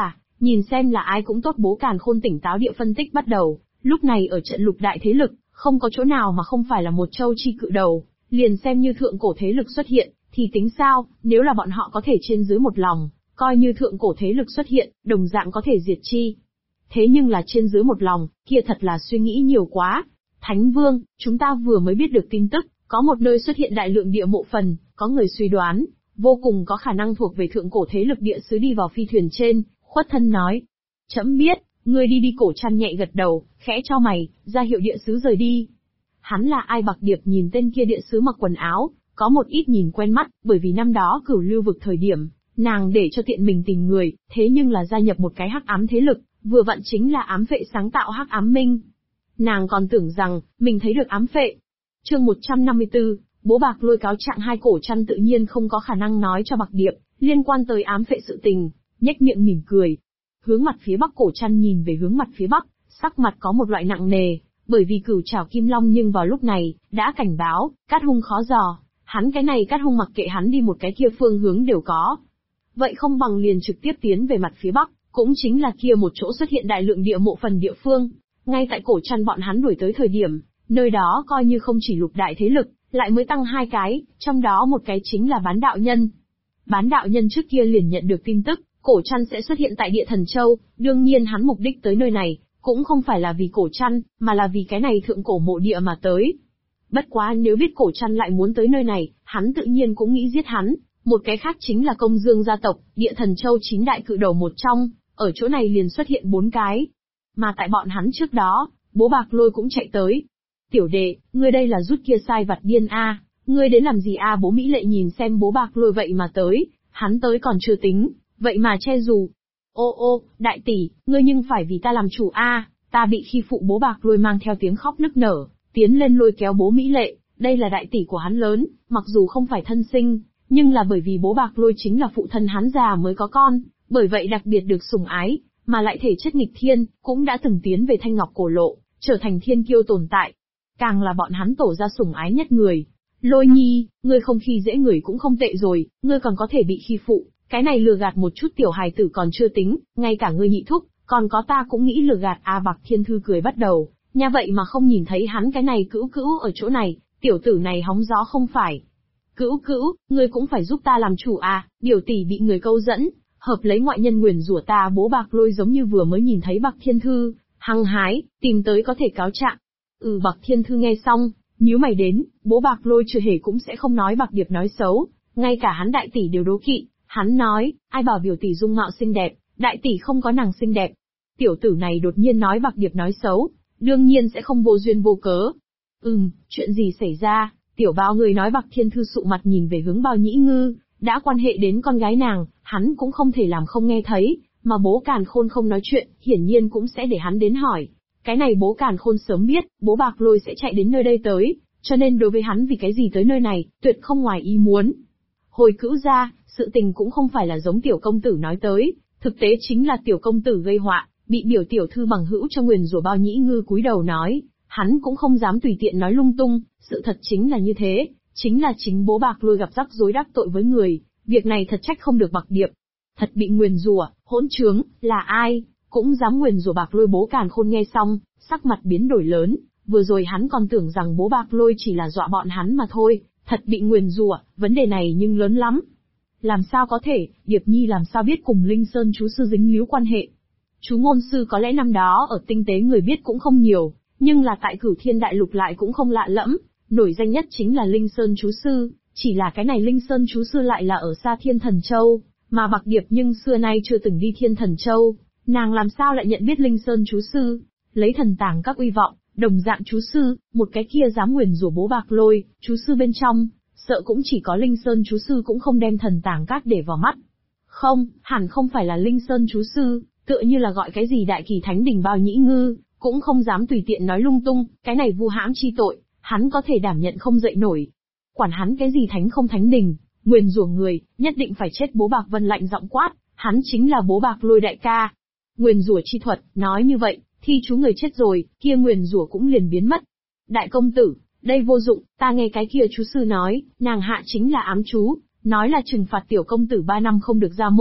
Nhìn xem là ai cũng tốt. Bố Càn Khôn tỉnh táo địa phân tích bắt đầu, lúc này ở trận lục đại thế lực, không có chỗ nào mà không phải là một châu chi cự đầu, liền xem như thượng cổ thế lực xuất hiện, thì tính sao, nếu là bọn họ có thể trên dưới một lòng, coi như thượng cổ thế lực xuất hiện, đồng dạng có thể diệt chi. Thế nhưng là trên dưới một lòng, kia thật là suy nghĩ nhiều quá. Thánh Vương, chúng ta vừa mới biết được tin tức, có một nơi xuất hiện đại lượng địa mộ phần, có người suy đoán, vô cùng có khả năng thuộc về thượng cổ thế lực địa xứ đi vào phi thuyền trên, khuất thân nói. Trẫm biết, ngươi đi. Cổ Trăn nhẹ gật đầu, khẽ cho mày, ra hiệu địa xứ rời đi. Hắn là ai? Bạc Điệp nhìn tên kia địa xứ mặc quần áo, có một ít nhìn quen mắt, bởi vì năm đó Cửu Lưu vực thời điểm, nàng để cho tiện mình tìm người, thế nhưng là gia nhập một cái hắc ám thế lực, vừa vặn chính là ám phệ sáng tạo hắc ám minh. Nàng còn tưởng rằng, mình thấy được ám phệ. Chương 154, bố Bạc Lôi cáo trạng. Hai Cổ Trăn tự nhiên không có khả năng nói cho Bạc Điệp, liên quan tới ám phệ sự tình, nhếch miệng mỉm cười. Hướng mặt phía bắc. Cổ Trăn nhìn về hướng mặt phía bắc, sắc mặt có một loại nặng nề, bởi vì Cửu Trảo Kim Long nhưng vào lúc này, đã cảnh báo, cát hung khó dò, hắn cái này cát hung mặc kệ hắn đi một cái kia phương hướng đều có. Vậy không bằng liền trực tiếp tiến về mặt phía bắc, cũng chính là kia một chỗ xuất hiện đại lượng địa mộ phần địa phương. Ngay tại Cổ Trăn bọn hắn đuổi tới thời điểm, nơi đó coi như không chỉ lục đại thế lực, lại mới tăng hai cái, trong đó một cái chính là Bán Đạo Nhân. Bán Đạo Nhân trước kia liền nhận được tin tức, Cổ Trăn sẽ xuất hiện tại Địa Thần Châu, đương nhiên hắn mục đích tới nơi này, cũng không phải là vì Cổ Trăn, mà là vì cái này thượng cổ mộ địa mà tới. Bất quá nếu biết Cổ Trăn lại muốn tới nơi này, hắn tự nhiên cũng nghĩ giết hắn. Một cái khác chính là Công Dương gia tộc, Địa Thần Châu 9 đại cự đầu một trong, ở chỗ này liền xuất hiện 4 cái. Mà tại bọn hắn trước đó, bố Bạc Lôi cũng chạy tới. Tiểu đệ, ngươi đây là rút kia sai vặt điên a, ngươi đến làm gì a? Bố Mỹ Lệ nhìn xem bố Bạc Lôi vậy mà tới, hắn tới còn chưa tính, vậy mà che dù. Ô, đại tỷ, ngươi nhưng phải vì ta làm chủ a, ta bị khi phụ. Bố Bạc Lôi mang theo tiếng khóc nức nở, tiến lên lôi kéo bố Mỹ Lệ, đây là đại tỷ của hắn lớn, mặc dù không phải thân sinh, nhưng là bởi vì bố Bạc Lôi chính là phụ thân hắn già mới có con, bởi vậy đặc biệt được sủng ái, mà lại thể chất nghịch thiên, cũng đã từng tiến về Thanh Ngọc Cổ Lộ, trở thành thiên kiêu tồn tại. Càng là bọn hắn tổ ra sủng ái nhất người. Lôi Nhi, ngươi không khi dễ người cũng không tệ rồi, ngươi còn có thể bị khi phụ, cái này lừa gạt một chút tiểu hài tử còn chưa tính, ngay cả ngươi nhị thúc, còn có ta cũng nghĩ lừa gạt a. Bạc Thiên Thư cười bắt đầu, nha vậy mà không nhìn thấy hắn cái này cữu ở chỗ này, tiểu tử này hóng gió không phải. Cữu, ngươi cũng phải giúp ta làm chủ a, biểu tỷ bị người câu dẫn, hợp lấy ngoại nhân nguyền rủa ta. Bố Bạc Lôi giống như vừa mới nhìn thấy Bạc Thiên Thư, hăng hái, tìm tới có thể cáo trạng. Bạc Thiên Thư nghe xong, nhíu mày đến, bố Bạc Lôi chưa hề cũng sẽ không nói Bạc Điệp nói xấu, ngay cả hắn đại tỷ đều đố kỵ, hắn nói, ai bảo biểu tỷ dung mạo xinh đẹp, đại tỷ không có nàng xinh đẹp. Tiểu tử này đột nhiên nói Bạc Điệp nói xấu, đương nhiên sẽ không vô duyên vô cớ. Chuyện gì xảy ra? Tiểu Bao người nói. Bạc Thiên Thư sụ mặt nhìn về hướng Bao Nhĩ Ngư, đã quan hệ đến con gái nàng, hắn cũng không thể làm không nghe thấy, mà bố Càn Khôn không nói chuyện, hiển nhiên cũng sẽ để hắn đến hỏi. Cái này bố Càn Khôn sớm biết, bố Bạc Lôi sẽ chạy đến nơi đây tới, cho nên đối với hắn vì cái gì tới nơi này, tuyệt không ngoài ý muốn. Hồi cữu gia, sự tình cũng không phải là giống tiểu công tử nói tới, thực tế chính là tiểu công tử gây họa, bị biểu tiểu thư bằng hữu cho nguyền rủa. Bao Nhĩ Ngư cúi đầu nói, hắn cũng không dám tùy tiện nói lung tung, sự thật chính là như thế, chính là chính bố Bạc Lôi gặp rắc rối đắc tội với người, việc này thật trách không được Bạc Điệp. Thật bị nguyền rủa, hỗn trướng, là ai, cũng dám nguyền rủa Bạc Lôi. Bố Càn Khôn nghe xong, sắc mặt biến đổi lớn, vừa rồi hắn còn tưởng rằng bố Bạc Lôi chỉ là dọa bọn hắn mà thôi, thật bị nguyền rủa, vấn đề này nhưng lớn lắm. Làm sao có thể, Điệp Nhi làm sao biết cùng Linh Sơn chú sư dính líu quan hệ? Chú ngôn sư có lẽ năm đó ở tinh tế người biết cũng không nhiều, nhưng là tại Cửu Thiên Đại Lục lại cũng không lạ lẫm, nổi danh nhất chính là Linh Sơn chú sư, chỉ là cái này Linh Sơn chú sư lại là ở xa Thiên Thần Châu, mà Bạc Điệp nhưng xưa nay chưa từng đi Thiên Thần Châu, nàng làm sao lại nhận biết Linh Sơn chú sư? Lấy thần tàng các uy vọng, đồng dạng chú sư, một cái kia dám nguyền rủa bố Bạc Lôi, chú sư bên trong, sợ cũng chỉ có Linh Sơn chú sư cũng không đem thần tàng các để vào mắt. Không, hẳn không phải là Linh Sơn chú sư, tựa như là gọi cái gì Đại Kỳ Thánh Đình. Bao Nhĩ Ngư cũng không dám tùy tiện nói lung tung, cái này vu hãm chi tội, hắn có thể đảm nhận không dậy nổi. Quản hắn cái gì thánh không thánh đình, nguyền rủa người, nhất định phải chết. Bố Bạc Vân lạnh giọng quát, hắn chính là bố Bạc Lôi đại ca. Nguyền rủa chi thuật, nói như vậy, thi chú người chết rồi, kia nguyền rủa cũng liền biến mất. Đại công tử, đây vô dụng, ta nghe cái kia chú sư nói, nàng hạ chính là ám chú, nói là trừng phạt tiểu công tử 3 năm không được ra môn,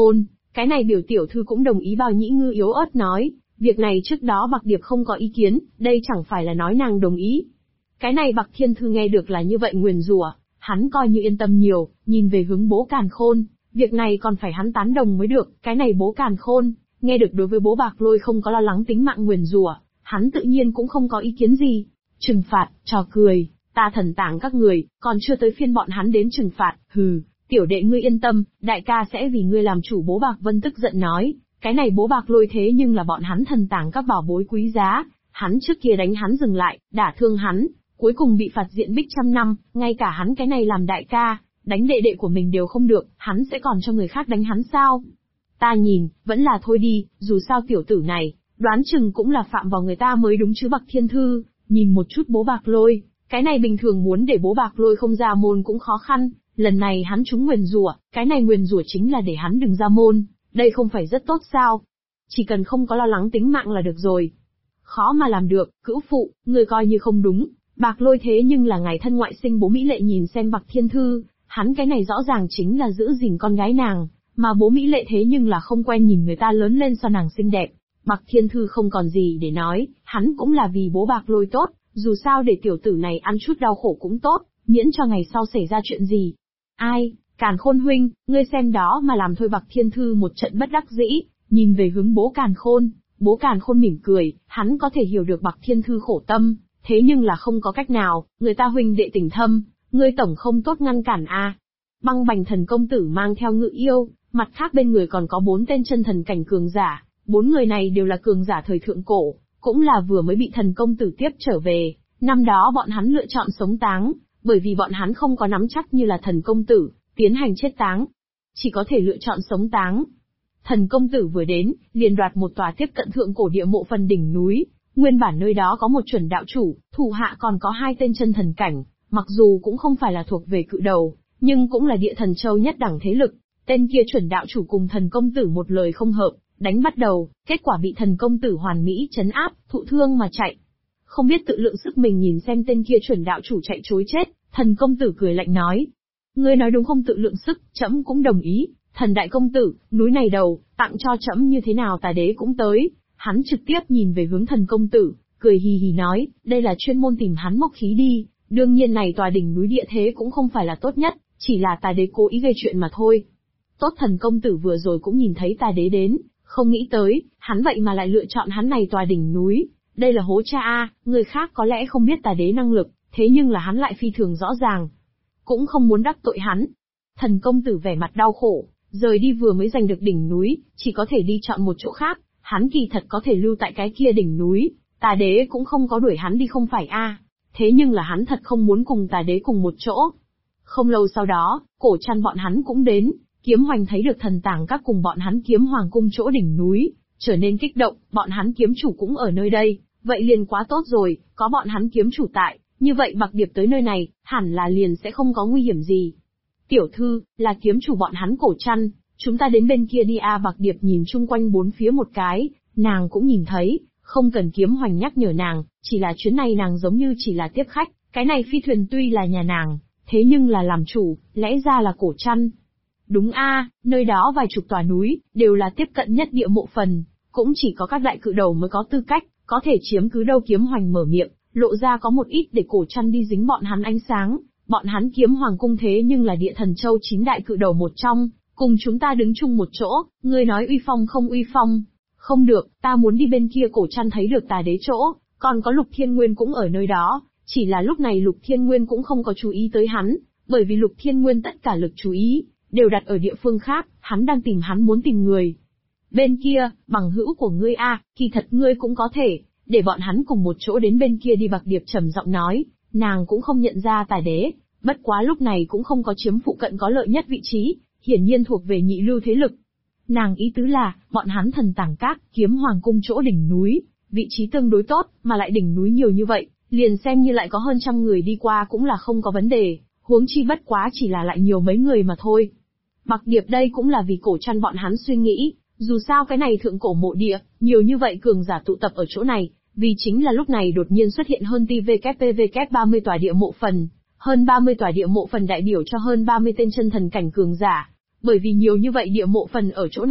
Cái này biểu tiểu thư cũng đồng ý. Bào Nhĩ Ngư yếu ớt nói, việc này trước đó Bạc Điệp không có ý kiến, đây chẳng phải là nói nàng đồng ý. Cái này Bạc Thiên Thư nghe được là như vậy nguyền rủa, hắn coi như yên tâm nhiều, nhìn về hướng bố Càn Khôn, việc này còn phải hắn tán đồng mới được. Cái này bố Càn Khôn, nghe được đối với bố Bạc Lôi không có lo lắng tính mạng nguyền rủa, hắn tự nhiên cũng không có ý kiến gì. Trừng phạt, trò cười, ta thần tàng các người, còn chưa tới phiên bọn hắn đến trừng phạt, hừ, tiểu đệ ngươi yên tâm, đại ca sẽ vì ngươi làm chủ. Bố Bạc Vân tức giận nói, cái này bố Bạc Lôi thế nhưng là bọn hắn thần tàng các bảo bối quý giá, hắn trước kia đánh hắn dừng lại, đả thương hắn, cuối cùng bị phạt diện bích 100 năm, ngay cả hắn cái này làm đại ca, đánh đệ đệ của mình đều không được, hắn sẽ còn cho người khác đánh hắn sao? Ta nhìn, vẫn là thôi đi, dù sao tiểu tử này, đoán chừng cũng là phạm vào người ta mới đúng chứ. Bạc Thiên Thư, nhìn một chút bố Bạc Lôi, cái này bình thường muốn để bố Bạc Lôi không ra môn cũng khó khăn, lần này hắn trúng nguyền rủa, cái này nguyền rủa chính là để hắn đừng ra môn, đây không phải rất tốt sao? Chỉ cần không có lo lắng tính mạng là được rồi. Khó mà làm được, cữu phụ, người coi như không đúng, Bạc Lôi thế nhưng là ngài thân ngoại sinh. Bố Mỹ Lệ nhìn xem Bạc Thiên Thư, hắn cái này rõ ràng chính là giữ gìn con gái nàng, mà bố Mỹ Lệ thế nhưng là không quen nhìn người ta lớn lên so nàng xinh đẹp. Bạc Thiên Thư không còn gì để nói, hắn cũng là vì bố Bạc Lôi tốt, dù sao để tiểu tử này ăn chút đau khổ cũng tốt, miễn cho ngày sau xảy ra chuyện gì. Ai, Càn Khôn huynh, ngươi xem đó mà làm thôi. Bạc Thiên Thư một trận bất đắc dĩ, nhìn về hướng bố Càn Khôn. Bố Càn Khôn mỉm cười, hắn có thể hiểu được Bạc Thiên Thư khổ tâm, thế nhưng là không có cách nào, người ta huynh đệ tình thâm, ngươi tổng không tốt ngăn cản a. Băng Bành Thần công tử mang theo Ngự Yêu, mặt khác bên người còn có 4 tên chân thần cảnh cường giả, 4 người này đều là cường giả thời thượng cổ, cũng là vừa mới bị Thần công tử tiếp trở về. Năm đó bọn hắn lựa chọn sống táng, bởi vì bọn hắn không có nắm chắc như là Thần công tử tiến hành chết táng, chỉ có thể lựa chọn sống táng. Thần công tử vừa đến, liền đoạt một tòa tiếp cận thượng cổ địa mộ phần đỉnh núi. Nguyên bản nơi đó có một chuẩn đạo chủ, thủ hạ còn có 2 tên chân thần cảnh, mặc dù cũng không phải là thuộc về cự đầu, nhưng cũng là địa thần châu nhất đẳng thế lực. Tên kia chuẩn đạo chủ cùng thần công tử một lời không hợp, đánh bắt đầu, kết quả bị thần công tử hoàn mỹ trấn áp, thụ thương mà chạy. Không biết tự lượng sức mình nhìn xem tên kia chuẩn đạo chủ chạy trối chết, thần công tử cười lạnh nói. Ngươi nói đúng không tự lượng sức, trẫm cũng đồng ý. Thần đại công tử, núi này đầu, tặng cho trẫm như thế nào? Tà đế cũng tới. Hắn trực tiếp nhìn về hướng thần công tử, cười hì hì nói, đây là chuyên môn tìm hắn móc khí đi. Đương nhiên này tòa đỉnh núi địa thế cũng không phải là tốt nhất, chỉ là tà đế cố ý gây chuyện mà thôi. Tốt, thần công tử vừa rồi cũng nhìn thấy tà đế đến, không nghĩ tới, hắn vậy mà lại lựa chọn hắn này tòa đỉnh núi. Đây là hố cha a, người khác có lẽ không biết tà đế năng lực, thế nhưng là hắn lại phi thường rõ ràng. Cũng không muốn đắc tội hắn. Thần công tử vẻ mặt đau khổ, rời đi vừa mới giành được đỉnh núi, chỉ có thể đi chọn một chỗ khác, hắn kỳ thật có thể lưu tại cái kia đỉnh núi, tà đế cũng không có đuổi hắn đi không phải a. Thế nhưng là hắn thật không muốn cùng tà đế cùng một chỗ. Không lâu sau đó, Cổ Trăn bọn hắn cũng đến, Kiếm Hoành thấy được thần tàng các cùng bọn hắn Kiếm Hoàng cung chỗ đỉnh núi, trở nên kích động, bọn hắn kiếm chủ cũng ở nơi đây, vậy liền quá tốt rồi, có bọn hắn kiếm chủ tại, như vậy Bạc Điệp tới nơi này, hẳn là liền sẽ không có nguy hiểm gì. Tiểu thư, là kiếm chủ bọn hắn Cổ Trăn, chúng ta đến bên kia đi a. Bạc Điệp nhìn chung quanh bốn phía một cái, nàng cũng nhìn thấy, không cần Kiếm Hoành nhắc nhở nàng, chỉ là chuyến này nàng giống như chỉ là tiếp khách, cái này phi thuyền tuy là nhà nàng, thế nhưng là làm chủ, lẽ ra là Cổ Trăn. Đúng a, nơi đó vài chục tòa núi, đều là tiếp cận nhất địa mộ phần, cũng chỉ có các đại cự đầu mới có tư cách, có thể chiếm cứ đâu. Kiếm Hoành mở miệng, lộ ra có một ít để Cổ Trăn đi dính bọn hắn ánh sáng, bọn hắn Kiếm Hoàng cung thế nhưng là địa thần châu 9 đại cự đầu một trong, cùng chúng ta đứng chung một chỗ, ngươi nói uy phong không uy phong? Không được, ta muốn đi bên kia. Cổ Trăn thấy được tà đế chỗ, còn có Lục Thiên Nguyên cũng ở nơi đó, chỉ là lúc này Lục Thiên Nguyên cũng không có chú ý tới hắn, bởi vì Lục Thiên Nguyên tất cả lực chú ý đều đặt ở địa phương khác, hắn đang tìm hắn muốn tìm người. Bên kia, bằng hữu của ngươi a, kỳ thật ngươi cũng có thể, để bọn hắn cùng một chỗ đến bên kia đi. Bạc Điệp trầm giọng nói, nàng cũng không nhận ra tà đế, bất quá lúc này cũng không có chiếm phụ cận có lợi nhất vị trí, hiển nhiên thuộc về nhị lưu thế lực. Nàng ý tứ là, bọn hắn thần tàng các, Kiếm Hoàng cung chỗ đỉnh núi, vị trí tương đối tốt, mà lại đỉnh núi nhiều như vậy, liền xem như lại có hơn 100 người đi qua cũng là không có vấn đề, huống chi bất quá chỉ là lại nhiều mấy người mà thôi. Bạc Điệp đây cũng là vì Cổ Trăn bọn hắn suy nghĩ, dù sao cái này thượng cổ mộ địa, nhiều như vậy cường giả tụ tập ở chỗ này, vì chính là lúc này đột nhiên xuất hiện hơn TVKPVK 30 tòa địa mộ phần, hơn 30 tòa địa mộ phần đại biểu cho hơn 30 tên chân thần cảnh cường giả. Bởi vì nhiều như vậy địa mộ phần ở chỗ này,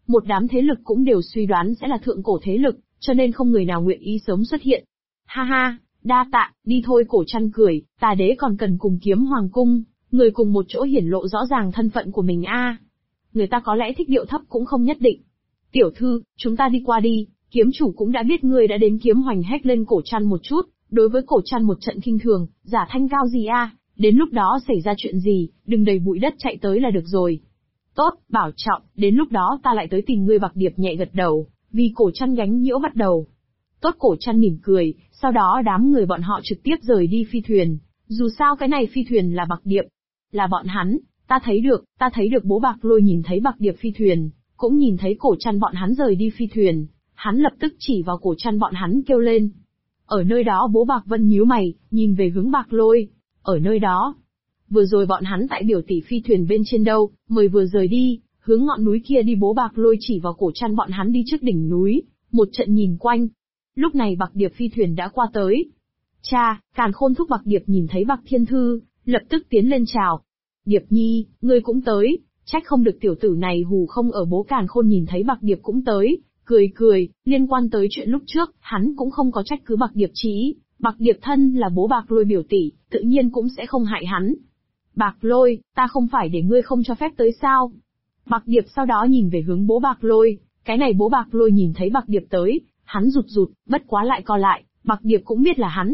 một đám thế lực cũng đều suy đoán sẽ là thượng cổ thế lực, cho nên không người nào nguyện ý sớm xuất hiện. Ha ha, đa tạ, đi thôi. Cổ Trăn cười, Tà Đế còn cần cùng Kiếm Hoàng cung, người cùng một chỗ hiển lộ rõ ràng thân phận của mình a. Người ta có lẽ thích điệu thấp cũng không nhất định. Tiểu thư, chúng ta đi qua đi, kiếm chủ cũng đã biết ngươi đã đến. Kiếm Hoành hét lên Cổ Trăn một chút, đối với Cổ Trăn một trận khinh thường, giả thanh cao gì a, đến lúc đó xảy ra chuyện gì, đừng đầy bụi đất chạy tới là được rồi. Tốt, bảo trọng, đến lúc đó ta lại tới tìm ngươi. Bạc Điệp nhẹ gật đầu, vì Cổ Trăn gánh nhiễu bắt đầu. Tốt. Cổ Trăn mỉm cười, sau đó đám người bọn họ trực tiếp rời đi phi thuyền, dù sao cái này phi thuyền là Bạc Điệp. Là bọn hắn, ta thấy được. Bố Bạc Lôi nhìn thấy Bạc Điệp phi thuyền, cũng nhìn thấy Cổ Trăn bọn hắn rời đi phi thuyền, hắn lập tức chỉ vào Cổ Trăn bọn hắn kêu lên. Ở nơi đó Bố Bạc Vân nhíu mày, nhìn về hướng Bạc Lôi. Ở nơi đó, vừa rồi bọn hắn tại biểu tỷ phi thuyền bên trên đâu, mời vừa rời đi, hướng ngọn núi kia đi. Bố Bạc Lôi chỉ vào Cổ Trăn bọn hắn đi trước đỉnh núi, một trận nhìn quanh. Lúc này Bạc Điệp phi thuyền đã qua tới. Cha, Càn Khôn thúc. Bạc Điệp nhìn thấy Bạc Thiên Thư, lập tức tiến lên chào. Điệp nhi, ngươi cũng tới, trách không được tiểu tử này hù không ở. Bố Càn Khôn nhìn thấy Bạc Điệp cũng tới, cười, liên quan tới chuyện lúc trước, hắn cũng không có trách cứ Bạc Điệp chí. Bạc Điệp thân là Bố Bạc Lôi biểu tỷ, tự nhiên cũng sẽ không hại hắn. Bạc Lôi, ta không phải để ngươi không cho phép tới sao? Bạc Điệp sau đó nhìn về hướng Bố Bạc Lôi, cái này Bố Bạc Lôi nhìn thấy Bạc Điệp tới, hắn rụt, bất quá lại co lại, Bạc Điệp cũng biết là hắn.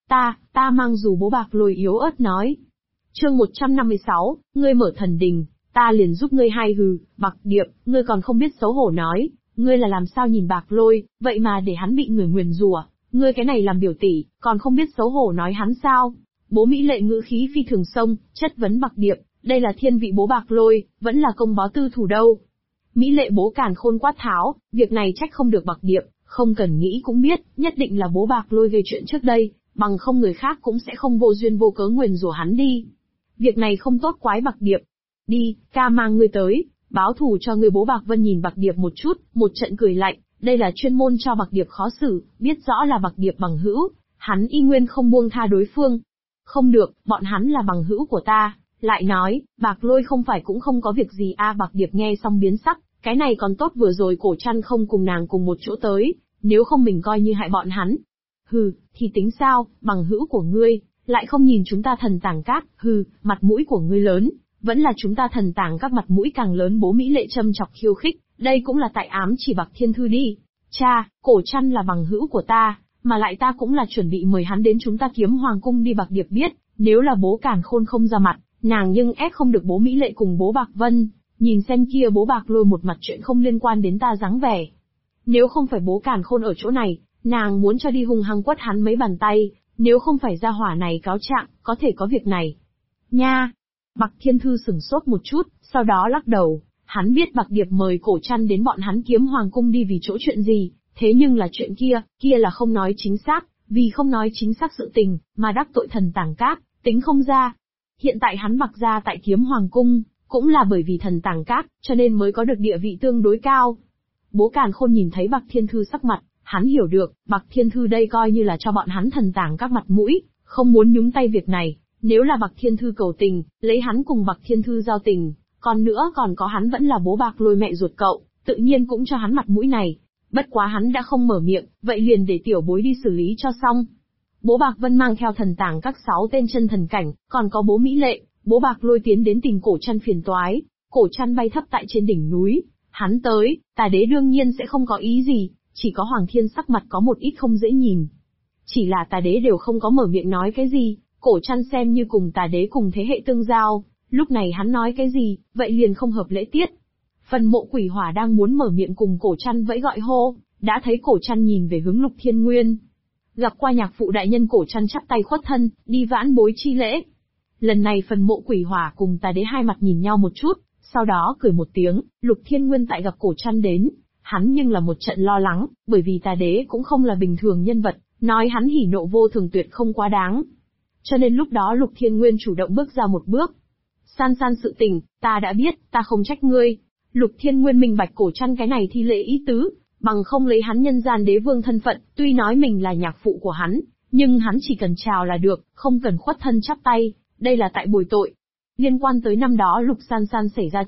Ta mang dù. Bố Bạc Lôi yếu ớt nói. Chương 156, ngươi mở thần đình, ta liền giúp ngươi hay. Hừ, Bạc Điệp, ngươi còn không biết xấu hổ nói, ngươi là làm sao nhìn Bạc Lôi, vậy mà để hắn bị người nguyền rủa, ngươi cái này làm biểu tỷ, còn không biết xấu hổ nói hắn sao? Bố Mỹ Lệ ngữ khí phi thường xông, chất vấn Bạc Điệp, đây là thiên vị Bố Bạc Lôi, vẫn là công bó tư thủ đâu. Mỹ Lệ Bố Càn Khôn quát tháo, việc này trách không được Bạc Điệp, không cần nghĩ cũng biết, nhất định là Bố Bạc Lôi gây chuyện trước đây, bằng không người khác cũng sẽ không vô duyên vô cớ nguyền rủa hắn đi. Việc này không tốt quái Bạc Điệp. Đi, ca mang ngươi tới, báo thù cho ngươi. Bố Bạc Vân nhìn Bạc Điệp một chút, một trận cười lạnh, đây là chuyên môn cho Bạc Điệp khó xử, biết rõ là Bạc Điệp bằng hữu, hắn y nguyên không buông tha đối phương. Không được, bọn hắn là bằng hữu của ta, lại nói, Bạc Lôi không phải cũng không có việc gì a. Bạc Điệp nghe xong biến sắc, cái này còn tốt vừa rồi Cổ Trăn không cùng nàng cùng một chỗ tới, nếu không mình coi như hại bọn hắn. Hừ, thì tính sao, bằng hữu của ngươi, lại không nhìn chúng ta Thần Tàng Các, hừ, mặt mũi của ngươi lớn, vẫn là chúng ta Thần Tàng Các mặt mũi càng lớn. Bố Mỹ Lệ châm chọc khiêu khích, đây cũng là tại ám chỉ Bạc Thiên Thư đi. Cha, Cổ Trăn là bằng hữu của ta, mà lại ta cũng là chuẩn bị mời hắn đến chúng ta Kiếm Hoàng cung đi. Bạc Điệp biết, nếu là Bố Càn Khôn không ra mặt, nàng nhưng ép không được Bố Mỹ Lệ cùng Bố Bạc Vân, nhìn xem kia Bố Bạc Lôi một mặt chuyện không liên quan đến ta dáng vẻ. Nếu không phải Bố Càn Khôn ở chỗ này, nàng muốn cho đi hung hăng quất hắn mấy bàn tay, nếu không phải gia hỏa này cáo trạng, có thể có việc này. Nha! Bạc Thiên Thư sửng sốt một chút, sau đó lắc đầu, hắn biết Bạc Điệp mời Cổ Trăn đến bọn hắn Kiếm Hoàng cung đi vì chỗ chuyện gì, thế nhưng là chuyện kia là không nói chính xác, vì không nói chính xác sự tình, mà đắc tội Thần Tàng Các, tính không ra. Hiện tại hắn Bạc gia tại Kiếm Hoàng cung, cũng là bởi vì Thần Tàng Các, cho nên mới có được địa vị tương đối cao. Bố Càn Khôn nhìn thấy Bạc Thiên Thư sắc mặt, hắn hiểu được, Bạc Thiên Thư đây coi như là cho bọn hắn Thần Tàng Các mặt mũi, không muốn nhúng tay việc này. Nếu là Bạc Thiên Thư cầu tình, lấy hắn cùng Bạc Thiên Thư giao tình, còn nữa còn có hắn vẫn là Bố Bạc Lôi mẹ ruột cậu, tự nhiên cũng cho hắn mặt mũi này. Bất quá hắn đã không mở miệng, vậy liền để tiểu bối đi xử lý cho xong. Bố Bạc Vân mang theo Thần Tàng Các 6 tên chân thần cảnh, còn có Bố Mỹ Lệ, Bố Bạc Lôi tiến đến tìm Cổ Trăn phiền toái. Cổ Trăn bay thấp tại trên đỉnh núi, hắn tới, Tà Đế đương nhiên sẽ không có ý gì, chỉ có Hoàng Thiên sắc mặt có một ít không dễ nhìn. Chỉ là Tà Đế đều không có mở miệng nói cái gì, Cổ Trăn xem như cùng Tà Đế cùng thế hệ tương giao, lúc này hắn nói cái gì, vậy liền không hợp lễ tiết. Phần Mộ Quỷ Hỏa đang muốn mở miệng cùng Cổ Trăn vẫy gọi hô, đã thấy Cổ Trăn nhìn về hướng Lục Thiên Nguyên. Gặp qua nhạc phụ đại nhân, Cổ Trăn chắp tay khuất thân, đi vãn bối chi lễ. Lần này Phần Mộ Quỷ Hỏa cùng Tà Đế hai mặt nhìn nhau một chút, sau đó cười một tiếng. Lục Thiên Nguyên tại gặp Cổ Trăn đến, hắn nhưng là một trận lo lắng, bởi vì Tà Đế cũng không là bình thường nhân vật, nói hắn hỉ nộ vô thường tuyệt không quá đáng. Cho nên lúc đó Lục Thiên Nguyên chủ động bước ra một bước. San sự tình, ta đã biết, ta không trách ngươi. Lục Thiên Nguyên minh bạch Cổ Trăn cái này thi lễ ý tứ, bằng không lấy hắn nhân gian đế vương thân phận, tuy nói mình là nhạc phụ của hắn, nhưng hắn chỉ cần chào là được, không cần khuất thân chắp tay, đây là tại bồi tội. Liên quan tới năm đó Lục San xảy ra chuyện,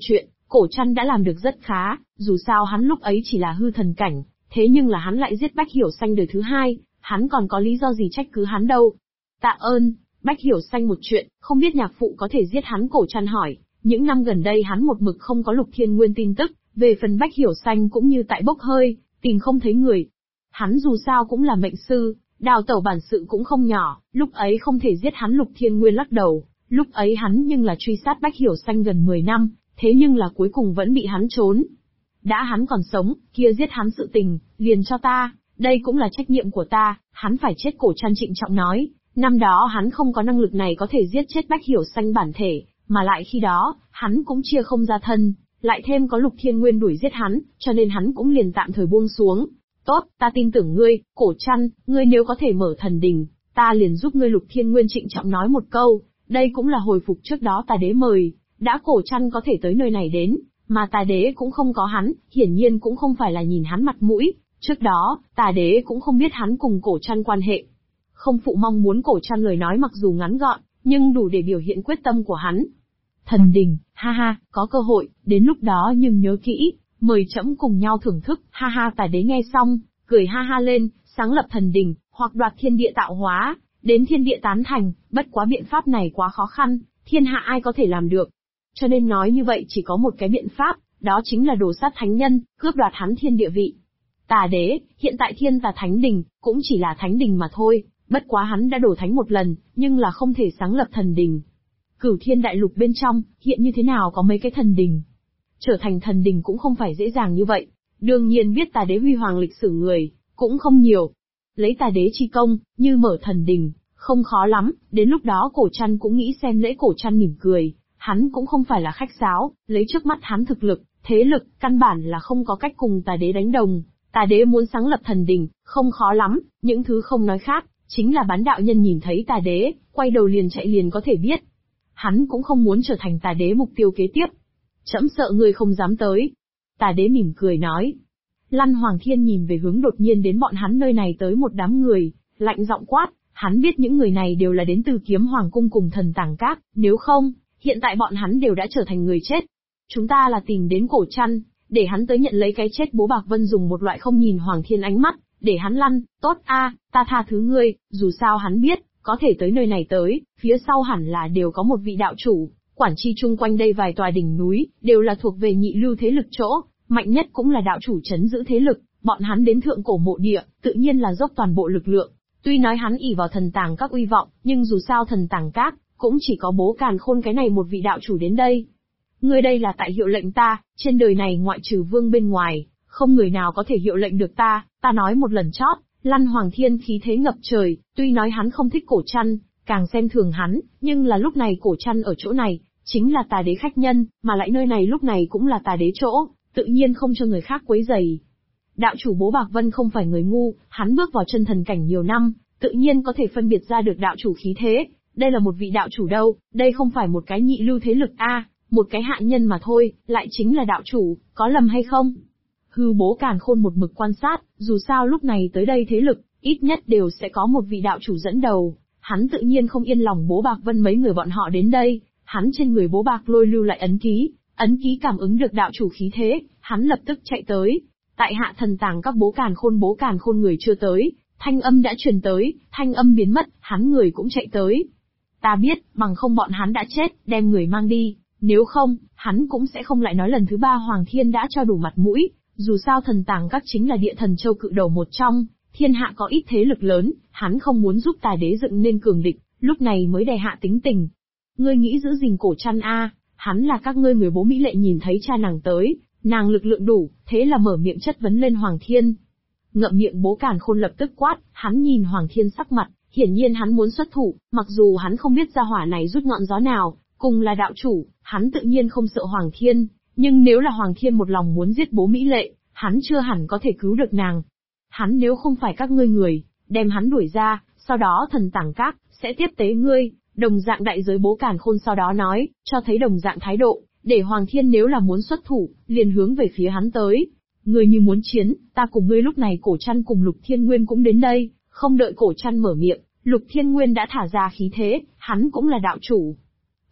Cổ Trăn đã làm được rất khá, dù sao hắn lúc ấy chỉ là hư thần cảnh, thế nhưng là hắn lại giết Bách Hiểu Xanh đời thứ hai, hắn còn có lý do gì trách cứ hắn đâu. Tạ ơn, Bách Hiểu Xanh một chuyện, không biết nhạc phụ có thể giết hắn. Cổ Trăn hỏi, những năm gần đây hắn một mực không có Lục Thiên Nguyên tin tức, về phần Bách Hiểu Xanh cũng như tại bốc hơi, tìm không thấy người. Hắn dù sao cũng là mệnh sư, đào tẩu bản sự cũng không nhỏ, lúc ấy không thể giết hắn. Lục Thiên Nguyên lắc đầu, lúc ấy hắn nhưng là truy sát Bách Hiểu Xanh gần 10 năm, thế nhưng là cuối cùng vẫn bị hắn trốn. Đã hắn còn sống, kia giết hắn sự tình, liền cho ta, đây cũng là trách nhiệm của ta, hắn phải chết. Cổ Trăn trịnh trọng nói, năm đó hắn không có năng lực này có thể giết chết Bách Hiểu Xanh bản thể, mà lại khi đó, hắn cũng chia không ra thân, lại thêm có Lục Thiên Nguyên đuổi giết hắn, cho nên hắn cũng liền tạm thời buông xuống. Tốt, ta tin tưởng ngươi, Cổ Trăn, ngươi nếu có thể mở thần đình, ta liền giúp ngươi. Lục Thiên Nguyên trịnh trọng nói một câu, đây cũng là hồi phục trước đó Tà Đế mời, đã Cổ Trăn có thể tới nơi này đến, mà Tà Đế cũng không có hắn, hiển nhiên cũng không phải là nhìn hắn mặt mũi, trước đó, Tà Đế cũng không biết hắn cùng Cổ Trăn quan hệ. Không phụ mong muốn. Cổ Trăn lời nói mặc dù ngắn gọn, nhưng đủ để biểu hiện quyết tâm của hắn. Thần đình, ha ha, có cơ hội, đến lúc đó nhưng nhớ kỹ, mời trẫm cùng nhau thưởng thức, ha ha. Tà Đế nghe xong, cười ha ha lên, sáng lập thần đình, hoặc đoạt thiên địa tạo hóa, đến thiên địa tán thành, bất quá biện pháp này quá khó khăn, thiên hạ ai có thể làm được. Cho nên nói như vậy chỉ có một cái biện pháp, đó chính là đổ sát thánh nhân, cướp đoạt hắn thiên địa vị. Tà Đế, hiện tại Thiên Tà Thánh Đình, cũng chỉ là thánh đình mà thôi, bất quá hắn đã đổ thánh một lần, nhưng là không thể sáng lập thần đình. Cửu Thiên Đại Lục bên trong, hiện như thế nào có mấy cái thần đình. Trở thành thần đình cũng không phải dễ dàng như vậy, đương nhiên biết Tà Đế huy hoàng lịch sử người, cũng không nhiều. Lấy Tà Đế chi công, như mở thần đình, không khó lắm, đến lúc đó Cổ Trăn cũng nghĩ xem lễ. Cổ Trăn mỉm cười, hắn cũng không phải là khách sáo, lấy trước mắt hắn thực lực, thế lực, căn bản là không có cách cùng Tà Đế đánh đồng. Tà Đế muốn sáng lập thần đình, không khó lắm, những thứ không nói khác, chính là bán đạo nhân nhìn thấy Tà Đế, quay đầu liền chạy liền có thể biết. Hắn cũng không muốn trở thành Tà Đế mục tiêu kế tiếp. Trẫm sợ ngươi không dám tới. Tà Đế mỉm cười nói. Lăn Hoàng Thiên nhìn về hướng đột nhiên đến bọn hắn nơi này tới một đám người, lạnh giọng quát, hắn biết những người này đều là đến từ Kiếm Hoàng Cung cùng Thần Tàng Các, nếu không, hiện tại bọn hắn đều đã trở thành người chết. Chúng ta là tìm đến Cổ Trăn, để hắn tới nhận lấy cái chết. Bố Bạc Vân dùng một loại không nhìn Hoàng Thiên ánh mắt, để hắn lăn. Tốt a, ta tha thứ ngươi, dù sao hắn biết, có thể tới nơi này tới, phía sau hẳn là đều có một vị đạo chủ, quản chi chung quanh đây vài tòa đỉnh núi, đều là thuộc về nhị lưu thế lực chỗ, mạnh nhất cũng là đạo chủ trấn giữ thế lực, bọn hắn đến thượng cổ mộ địa, tự nhiên là dốc toàn bộ lực lượng. Tuy nói hắn ỷ vào Thần Tàng Các uy vọng, nhưng dù sao Thần Tàng Các cũng chỉ có Bố Càn Khôn cái này một vị đạo chủ đến đây. Ngươi đây là tại hiệu lệnh ta, trên đời này ngoại trừ vương bên ngoài, không người nào có thể hiệu lệnh được ta nói một lần chót. Lăn Hoàng Thiên khí thế ngập trời, tuy nói hắn không thích Cổ Trăn, càng xem thường hắn, nhưng là lúc này Cổ Trăn ở chỗ này, chính là Tà Đế khách nhân, mà lại nơi này lúc này cũng là Tà Đế chỗ, tự nhiên không cho người khác quấy rầy. Đạo chủ Bố Bạc Vân không phải người ngu, hắn bước vào chân thần cảnh nhiều năm, tự nhiên có thể phân biệt ra được đạo chủ khí thế, đây là một vị đạo chủ đâu, đây không phải một cái nhị lưu thế lực một cái hạ nhân mà thôi, lại chính là đạo chủ, có lầm hay không? Bố Càn Khôn một mực quan sát, dù sao lúc này tới đây thế lực, ít nhất đều sẽ có một vị đạo chủ dẫn đầu, hắn tự nhiên không yên lòng Bố Bạc Vân mấy người bọn họ đến đây, hắn trên người Bố Bạc Lôi lưu lại ấn ký cảm ứng được đạo chủ khí thế, hắn lập tức chạy tới. Tại hạ Thần Tàng Các Bố Càn Khôn người chưa tới, thanh âm đã truyền tới, thanh âm biến mất, hắn người cũng chạy tới. Ta biết, bằng không bọn hắn đã chết, đem người mang đi, nếu không, hắn cũng sẽ không lại nói lần thứ ba. Hoàng Thiên đã cho đủ mặt mũi, dù sao Thần Tàng Các chính là địa thần châu cự đầu một trong, thiên hạ có ít thế lực lớn, hắn không muốn giúp Tà Đế dựng nên cường địch, lúc này mới đè hạ tính tình. Ngươi nghĩ giữ gìn Cổ Trăn hắn là các ngươi người bố mỹ lệ nhìn thấy cha nàng tới, nàng lực lượng đủ, thế là mở miệng chất vấn lên Hoàng Thiên. Ngậm miệng. Bố Càn Khôn lập tức quát, hắn nhìn Hoàng Thiên sắc mặt, hiển nhiên hắn muốn xuất thủ, mặc dù hắn không biết ra hỏa này rút ngọn gió nào, cùng là đạo chủ, hắn tự nhiên không sợ Hoàng Thiên, nhưng nếu là Hoàng Thiên một lòng muốn giết bố mỹ lệ, hắn chưa hẳn có thể cứu được nàng. Hắn nếu không phải các ngươi người, đem hắn đuổi ra, sau đó Thần Tàng Các sẽ tiếp tế ngươi, đồng dạng đại giới. Bố Càn Khôn sau đó nói, cho thấy đồng dạng thái độ, để Hoàng Thiên nếu là muốn xuất thủ, liền hướng về phía hắn tới. Ngươi như muốn chiến, ta cùng ngươi. Lúc này Cổ Trăn cùng Lục Thiên Nguyên cũng đến đây, không đợi Cổ Trăn mở miệng, Lục Thiên Nguyên đã thả ra khí thế, hắn cũng là đạo chủ.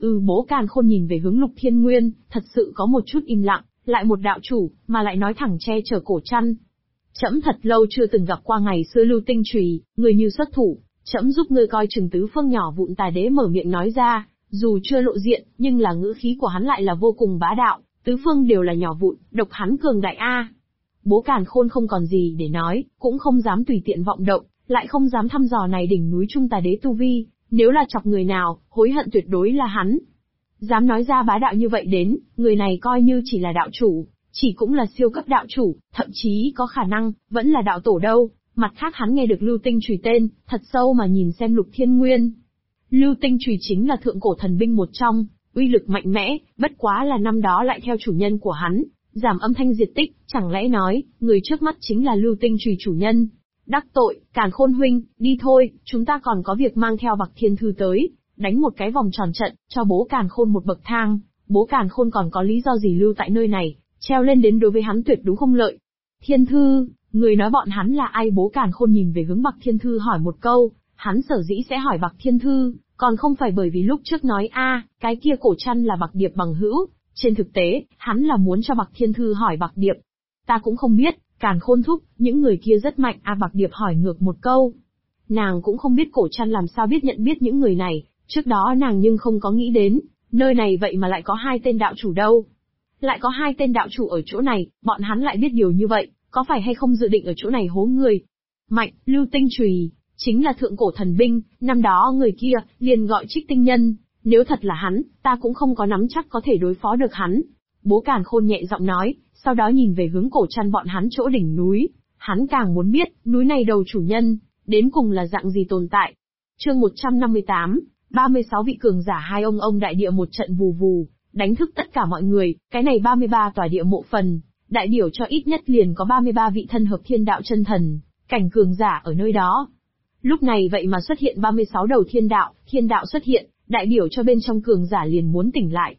Bố Càn Khôn nhìn về hướng Lục Thiên Nguyên, thật sự có một chút im lặng, lại một đạo chủ, mà lại nói thẳng che chở cổ trăn. Trẫm thật lâu chưa từng gặp qua ngày xưa lưu tinh chùy, người như xuất thủ, trẫm giúp ngươi coi chừng tứ phương nhỏ vụn. Tà đế mở miệng nói ra, dù chưa lộ diện, nhưng là ngữ khí của hắn lại là vô cùng bá đạo, tứ phương đều là nhỏ vụn, độc hắn cường đại a. Bố Càn Khôn không còn gì để nói, cũng không dám tùy tiện vọng động, lại không dám thăm dò này đỉnh núi trung tà đế tu vi, nếu là chọc người nào, hối hận tuyệt đối là hắn. Dám nói ra bá đạo như vậy đến, người này coi như chỉ là đạo chủ, chỉ cũng là siêu cấp đạo chủ, thậm chí có khả năng, vẫn là đạo tổ đâu. Mặt khác hắn nghe được lưu tinh chùy tên, thật sâu mà nhìn xem Lục Thiên Nguyên. Lưu tinh chùy chính là thượng cổ thần binh một trong, uy lực mạnh mẽ, bất quá là năm đó lại theo chủ nhân của hắn, giảm âm thanh diệt tích, chẳng lẽ nói, người trước mắt chính là lưu tinh chùy chủ nhân. Đắc tội, Càn Khôn huynh, đi thôi, chúng ta còn có việc mang theo Bạc Thiên Thư tới, đánh một cái vòng tròn trận, cho bố Càn Khôn một bậc thang, bố Càn Khôn còn có lý do gì lưu tại nơi này, treo lên đến đối với hắn tuyệt đúng không lợi. Thiên Thư, người nói bọn hắn là ai? Bố Càn Khôn nhìn về hướng Bạc Thiên Thư hỏi một câu, hắn sở dĩ sẽ hỏi Bạc Thiên Thư, còn không phải bởi vì lúc trước nói cái kia cổ trăn là Bạc Điệp bằng hữu, trên thực tế, hắn là muốn cho Bạc Thiên Thư hỏi Bạc Điệp. Ta cũng không biết, Càn Khôn thúc, những người kia rất mạnh. Bạc Điệp hỏi ngược một câu. Nàng cũng không biết cổ trăn làm sao biết nhận biết những người này, trước đó nàng nhưng không có nghĩ đến, nơi này vậy mà lại có hai tên đạo chủ đâu. Lại có hai tên đạo chủ ở chỗ này, bọn hắn lại biết điều như vậy, có phải hay không dự định ở chỗ này hố người. Mạnh, lưu tinh chùy, chính là thượng cổ thần binh, năm đó người kia, liền gọi Trích Tinh Nhân, nếu thật là hắn, ta cũng không có nắm chắc có thể đối phó được hắn. Bố Càn Khôn nhẹ giọng nói, sau đó nhìn về hướng cổ trăn bọn hắn chỗ đỉnh núi, hắn càng muốn biết, núi này đầu chủ nhân, đến cùng là dạng gì tồn tại. Chương 158, 36 vị cường giả hai ông đại địa một trận vù vù, đánh thức tất cả mọi người, cái này 33 tòa địa mộ phần, đại biểu cho ít nhất liền có 33 vị thân hợp thiên đạo chân thần, cảnh cường giả ở nơi đó. Lúc này vậy mà xuất hiện 36 đầu thiên đạo xuất hiện, đại biểu cho bên trong cường giả liền muốn tỉnh lại.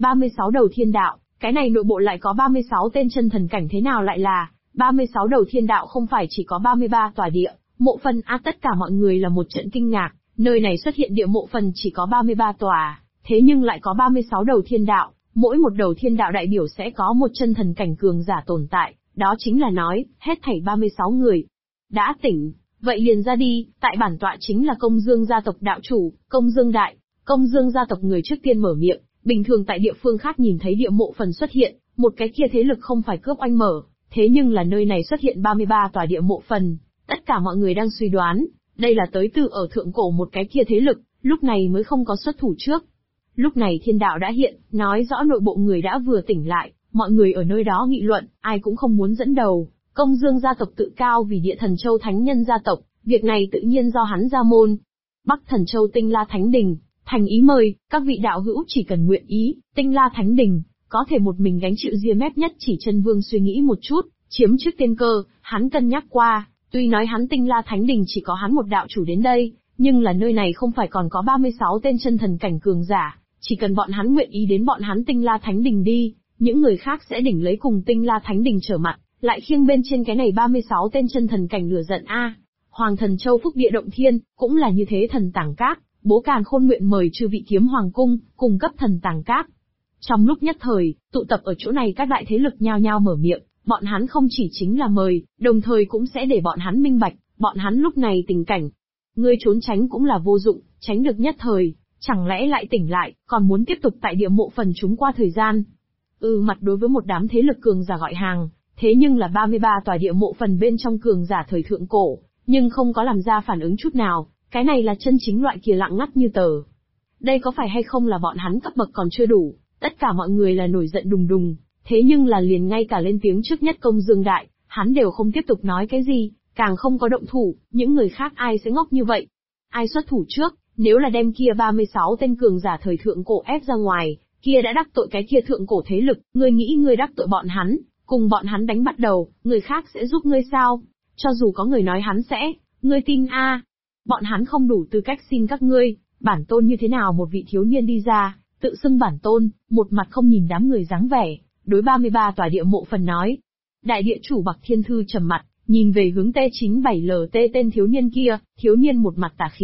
36 đầu thiên đạo, cái này nội bộ lại có 36 tên chân thần cảnh, thế nào lại là 36 đầu thiên đạo, không phải chỉ có 33 tòa địa mộ phần. Tất cả mọi người là một trận kinh ngạc, nơi này xuất hiện địa mộ phần chỉ có 33 tòa, thế nhưng lại có 36 đầu thiên đạo, mỗi một đầu thiên đạo đại biểu sẽ có một chân thần cảnh cường giả tồn tại, đó chính là nói, hết thảy 36 người. Đã tỉnh, vậy liền ra đi, tại bản tọa chính là Công Dương gia tộc đạo chủ, Công Dương Đại. Công Dương gia tộc người trước tiên mở miệng, bình thường tại địa phương khác nhìn thấy địa mộ phần xuất hiện, một cái kia thế lực không phải cướp oanh mở, thế nhưng là nơi này xuất hiện 33 tòa địa mộ phần, tất cả mọi người đang suy đoán, đây là tới từ ở thượng cổ một cái kia thế lực, lúc này mới không có xuất thủ trước. Lúc này thiên đạo đã hiện, nói rõ nội bộ người đã vừa tỉnh lại, mọi người ở nơi đó nghị luận, ai cũng không muốn dẫn đầu. Công Dương gia tộc tự cao vì Địa Thần Châu Thánh Nhân gia tộc, việc này tự nhiên do hắn ra môn. Bắc Thần Châu Tinh La Thánh Đình, thành ý mời, các vị đạo hữu chỉ cần nguyện ý, Tinh La Thánh Đình, có thể một mình gánh chịu ria mép nhất chỉ chân vương suy nghĩ một chút, chiếm trước tiên cơ, hắn cân nhắc qua, tuy nói hắn Tinh La Thánh Đình chỉ có hắn một đạo chủ đến đây, nhưng là nơi này không phải còn có 36 tên chân thần cảnh cường giả, chỉ cần bọn hắn nguyện ý đến bọn hắn Tinh La Thánh Đình đi, những người khác sẽ đỉnh lấy cùng Tinh La Thánh Đình trở mặt, lại khiêng bên trên cái này 36 tên chân thần cảnh lửa giận Hoàng Thần Châu Phúc Địa Động Thiên, cũng là như thế. Thần Tàng Các, bố Càn Khôn nguyện mời chư vị Kiếm Hoàng cung, cung cấp Thần Tàng Các. Trong lúc nhất thời, tụ tập ở chỗ này các đại thế lực nhao nhao mở miệng, bọn hắn không chỉ chính là mời, đồng thời cũng sẽ để bọn hắn minh bạch, bọn hắn lúc này tình cảnh. Ngươi trốn tránh cũng là vô dụng, tránh được nhất thời, chẳng lẽ lại tỉnh lại, còn muốn tiếp tục tại địa mộ phần chúng qua thời gian. Mặt đối với một đám thế lực cường giả gọi hàng, thế nhưng là 33 tòa địa mộ phần bên trong cường giả thời thượng cổ, nhưng không có làm ra phản ứng chút nào, cái này là chân chính loại kia lặng ngắt như tờ. Đây có phải hay không là bọn hắn cấp bậc còn chưa đủ, tất cả mọi người là nổi giận đùng đùng, thế nhưng là liền ngay cả lên tiếng trước nhất Công Dương Đại, hắn đều không tiếp tục nói cái gì, càng không có động thủ, những người khác ai sẽ ngốc như vậy. Ai xuất thủ trước, nếu là đem kia 36 tên cường giả thời thượng cổ ép ra ngoài, kia đã đắc tội cái kia thượng cổ thế lực, ngươi nghĩ ngươi đắc tội bọn hắn, cùng bọn hắn đánh bắt đầu, người khác sẽ giúp ngươi sao? Cho dù có người nói hắn sẽ, ngươi tin bọn hắn không đủ tư cách xin các ngươi, bản tôn như thế nào? Một vị thiếu niên đi ra, tự xưng bản tôn, một mặt không nhìn đám người dáng vẻ, đối 33 tòa địa mộ phần nói. Đại địa chủ Bạc Thiên Thư trầm mặt, nhìn về hướng T97LT tên thiếu niên kia, thiếu niên một mặt tà khí,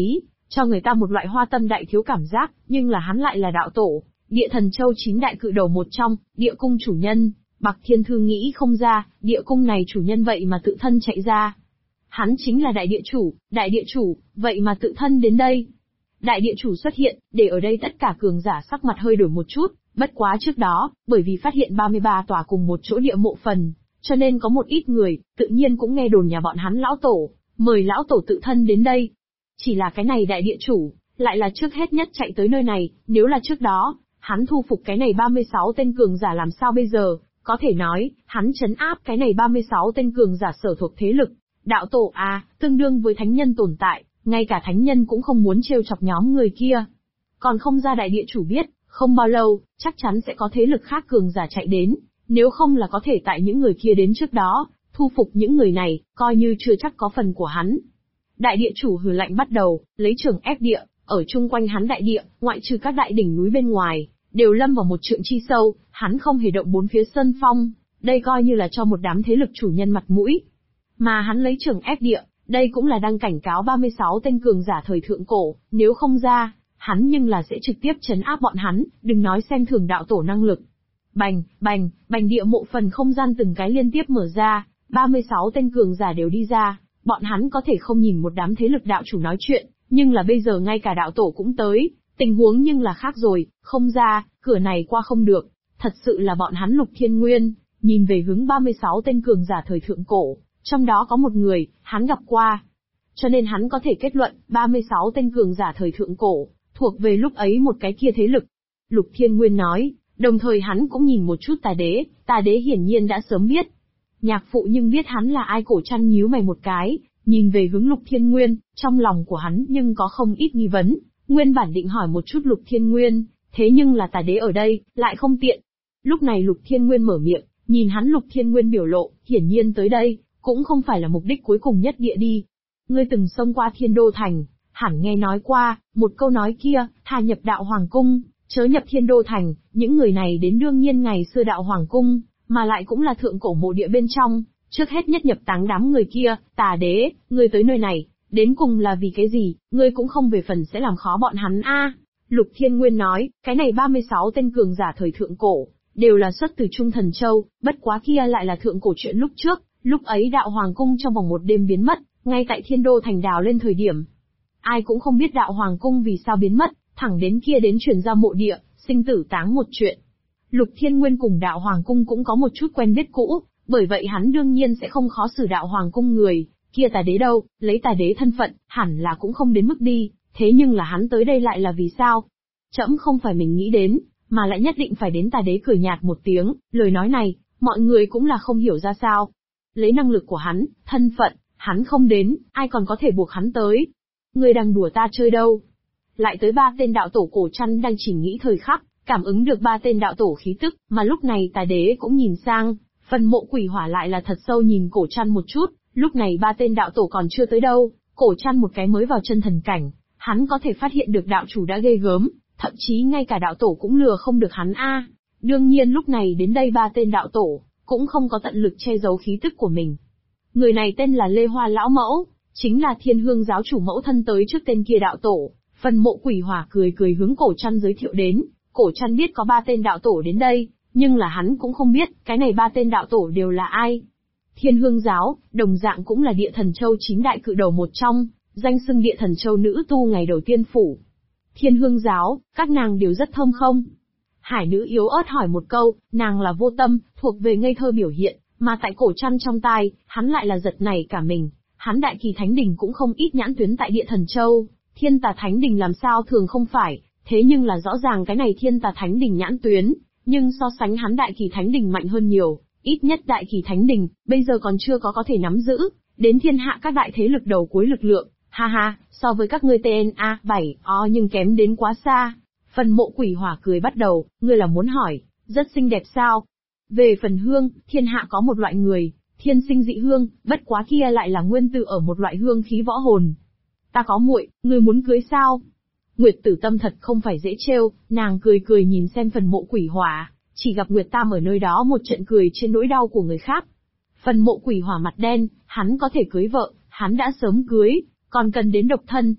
cho người ta một loại hoa tâm đại thiếu cảm giác, nhưng là hắn lại là đạo tổ, Địa Thần Châu 9 đại cự đầu một trong, địa cung chủ nhân. Bạc Thiên Thư nghĩ không ra, địa cung này chủ nhân vậy mà tự thân chạy ra. Hắn chính là đại địa chủ, vậy mà tự thân đến đây. Đại địa chủ xuất hiện, để ở đây tất cả cường giả sắc mặt hơi đổi một chút, bất quá trước đó, bởi vì phát hiện 33 tòa cùng một chỗ địa mộ phần, cho nên có một ít người, tự nhiên cũng nghe đồn nhà bọn hắn lão tổ, mời lão tổ tự thân đến đây. Chỉ là cái này đại địa chủ, lại là trước hết nhất chạy tới nơi này, nếu là trước đó, hắn thu phục cái này 36 tên cường giả làm sao bây giờ, có thể nói, hắn trấn áp cái này 36 tên cường giả sở thuộc thế lực. Đạo tổ tương đương với thánh nhân tồn tại, ngay cả thánh nhân cũng không muốn trêu chọc nhóm người kia. Còn không ra đại địa chủ biết, không bao lâu, chắc chắn sẽ có thế lực khác cường giả chạy đến, nếu không là có thể tại những người kia đến trước đó, thu phục những người này, coi như chưa chắc có phần của hắn. Đại địa chủ hừ lạnh bắt đầu, lấy trường ép địa, ở chung quanh hắn đại địa, ngoại trừ các đại đỉnh núi bên ngoài, đều lâm vào một trượng chi sâu, hắn không hề động bốn phía sơn phong, đây coi như là cho một đám thế lực chủ nhân mặt mũi. Mà hắn lấy trường ép địa, đây cũng là đang cảnh cáo 36 tên cường giả thời thượng cổ, nếu không ra, hắn nhưng là sẽ trực tiếp trấn áp bọn hắn, đừng nói xem thường đạo tổ năng lực. Bành, bành, bành địa mộ phần không gian từng cái liên tiếp mở ra, 36 tên cường giả đều đi ra, bọn hắn có thể không nhìn một đám thế lực đạo chủ nói chuyện, nhưng là bây giờ ngay cả đạo tổ cũng tới, tình huống nhưng là khác rồi, không ra, cửa này qua không được, thật sự là bọn hắn Lục Thiên Nguyên, nhìn về hướng 36 tên cường giả thời thượng cổ, trong đó có một người, hắn gặp qua. Cho nên hắn có thể kết luận, 36 tên cường giả thời thượng cổ, thuộc về lúc ấy một cái kia thế lực. Lục Thiên Nguyên nói, đồng thời hắn cũng nhìn một chút tà đế hiển nhiên đã sớm biết. Nhạc phụ nhưng biết hắn là ai, Cổ Trăn nhíu mày một cái, nhìn về hướng Lục Thiên Nguyên, trong lòng của hắn nhưng có không ít nghi vấn, nguyên bản định hỏi một chút Lục Thiên Nguyên, thế nhưng là tà đế ở đây, lại không tiện. Lúc này Lục Thiên Nguyên mở miệng, nhìn hắn Lục Thiên Nguyên biểu lộ, hiển nhiên tới đây, cũng không phải là mục đích cuối cùng nhất địa đi. Ngươi từng xông qua Thiên Đô Thành, hẳn nghe nói qua, một câu nói kia, thà nhập đạo Hoàng Cung, chớ nhập Thiên Đô Thành, những người này đến đương nhiên ngày xưa đạo Hoàng Cung, mà lại cũng là thượng cổ mộ địa bên trong, trước hết nhất nhập táng đám người kia, tà đế, ngươi tới nơi này, đến cùng là vì cái gì, ngươi cũng không về phần sẽ làm khó bọn hắn Lục Thiên Nguyên nói, cái này 36 tên cường giả thời thượng cổ, đều là xuất từ Trung Thần Châu, bất quá kia lại là thượng cổ chuyện lúc trước, lúc ấy đạo Hoàng Cung trong vòng một đêm biến mất, ngay tại Thiên Đô Thành đào lên thời điểm. Ai cũng không biết đạo Hoàng Cung vì sao biến mất, thẳng đến kia đến truyền ra mộ địa, sinh tử táng một chuyện. Lục Thiên Nguyên cùng đạo Hoàng Cung cũng có một chút quen biết cũ, bởi vậy hắn đương nhiên sẽ không khó xử đạo Hoàng Cung người, kia tà đế đâu, lấy tà đế thân phận, hẳn là cũng không đến mức đi, thế nhưng là hắn tới đây lại là vì sao? Trẫm không phải mình nghĩ đến, mà lại nhất định phải đến. Tà đế cười nhạt một tiếng, lời nói này, mọi người cũng là không hiểu ra sao. Lấy năng lực của hắn, thân phận, hắn không đến, ai còn có thể buộc hắn tới. Ngươi đang đùa ta chơi đâu? Lại tới 3 tên đạo tổ. Cổ Trăn đang chỉnh nghĩ thời khắc, cảm ứng được 3 tên đạo tổ khí tức, mà lúc này tà đế cũng nhìn sang, phần mộ quỷ hỏa lại là thật sâu nhìn Cổ Trăn một chút, lúc này 3 tên đạo tổ còn chưa tới đâu, Cổ Trăn một cái mới vào chân thần cảnh, hắn có thể phát hiện được đạo chủ đã ghê gớm, thậm chí ngay cả đạo tổ cũng lừa không được hắn Đương nhiên lúc này đến đây 3 tên đạo tổ, cũng không có tận lực che giấu khí tức của mình. Người này tên là Lê Hoa Lão Mẫu, chính là Thiên Hương giáo chủ mẫu thân tới trước tên kia đạo tổ. Phần mộ quỷ hỏa cười hướng Cổ Trăn giới thiệu đến, Cổ Trăn biết có 3 tên đạo tổ đến đây, nhưng là hắn cũng không biết, cái này 3 tên đạo tổ đều là ai. Thiên Hương giáo, đồng dạng cũng là Địa Thần Châu 9 đại cự đầu một trong, danh xưng Địa Thần Châu nữ tu ngày đầu tiên phủ. Thiên Hương giáo, các nàng đều rất thơm không? Hải nữ yếu ớt hỏi một câu, nàng là vô tâm, thuộc về ngây thơ biểu hiện, mà tại Cổ Trăn trong tai, hắn lại là giật nảy cả mình. Hắn Đại Kỳ Thánh Đình cũng không ít nhãn tuyến tại Địa Thần Châu, Thiên Tà Thánh Đình làm sao thường không phải, thế nhưng là rõ ràng cái này Thiên Tà Thánh Đình nhãn tuyến, nhưng so sánh hắn Đại Kỳ Thánh Đình mạnh hơn nhiều, ít nhất Đại Kỳ Thánh Đình, bây giờ còn chưa có thể nắm giữ, đến thiên hạ các đại thế lực đầu cuối lực lượng, ha ha, so với các ngươi TNA 7 nhưng kém đến quá xa. Phần mộ quỷ hỏa cười bắt đầu, ngươi là muốn hỏi, rất xinh đẹp sao? Về phần hương, thiên hạ có một loại người, thiên sinh dị hương, bất quá kia lại là nguyên tử ở một loại hương khí võ hồn. Ta có muội, ngươi muốn cưới sao? Nguyệt Tử Tâm thật không phải dễ trêu, nàng cười nhìn xem phần mộ quỷ hỏa, chỉ gặp Nguyệt Tam ở nơi đó một trận cười trên nỗi đau của người khác. Phần mộ quỷ hỏa mặt đen, hắn có thể cưới vợ, hắn đã sớm cưới, còn cần đến độc thân.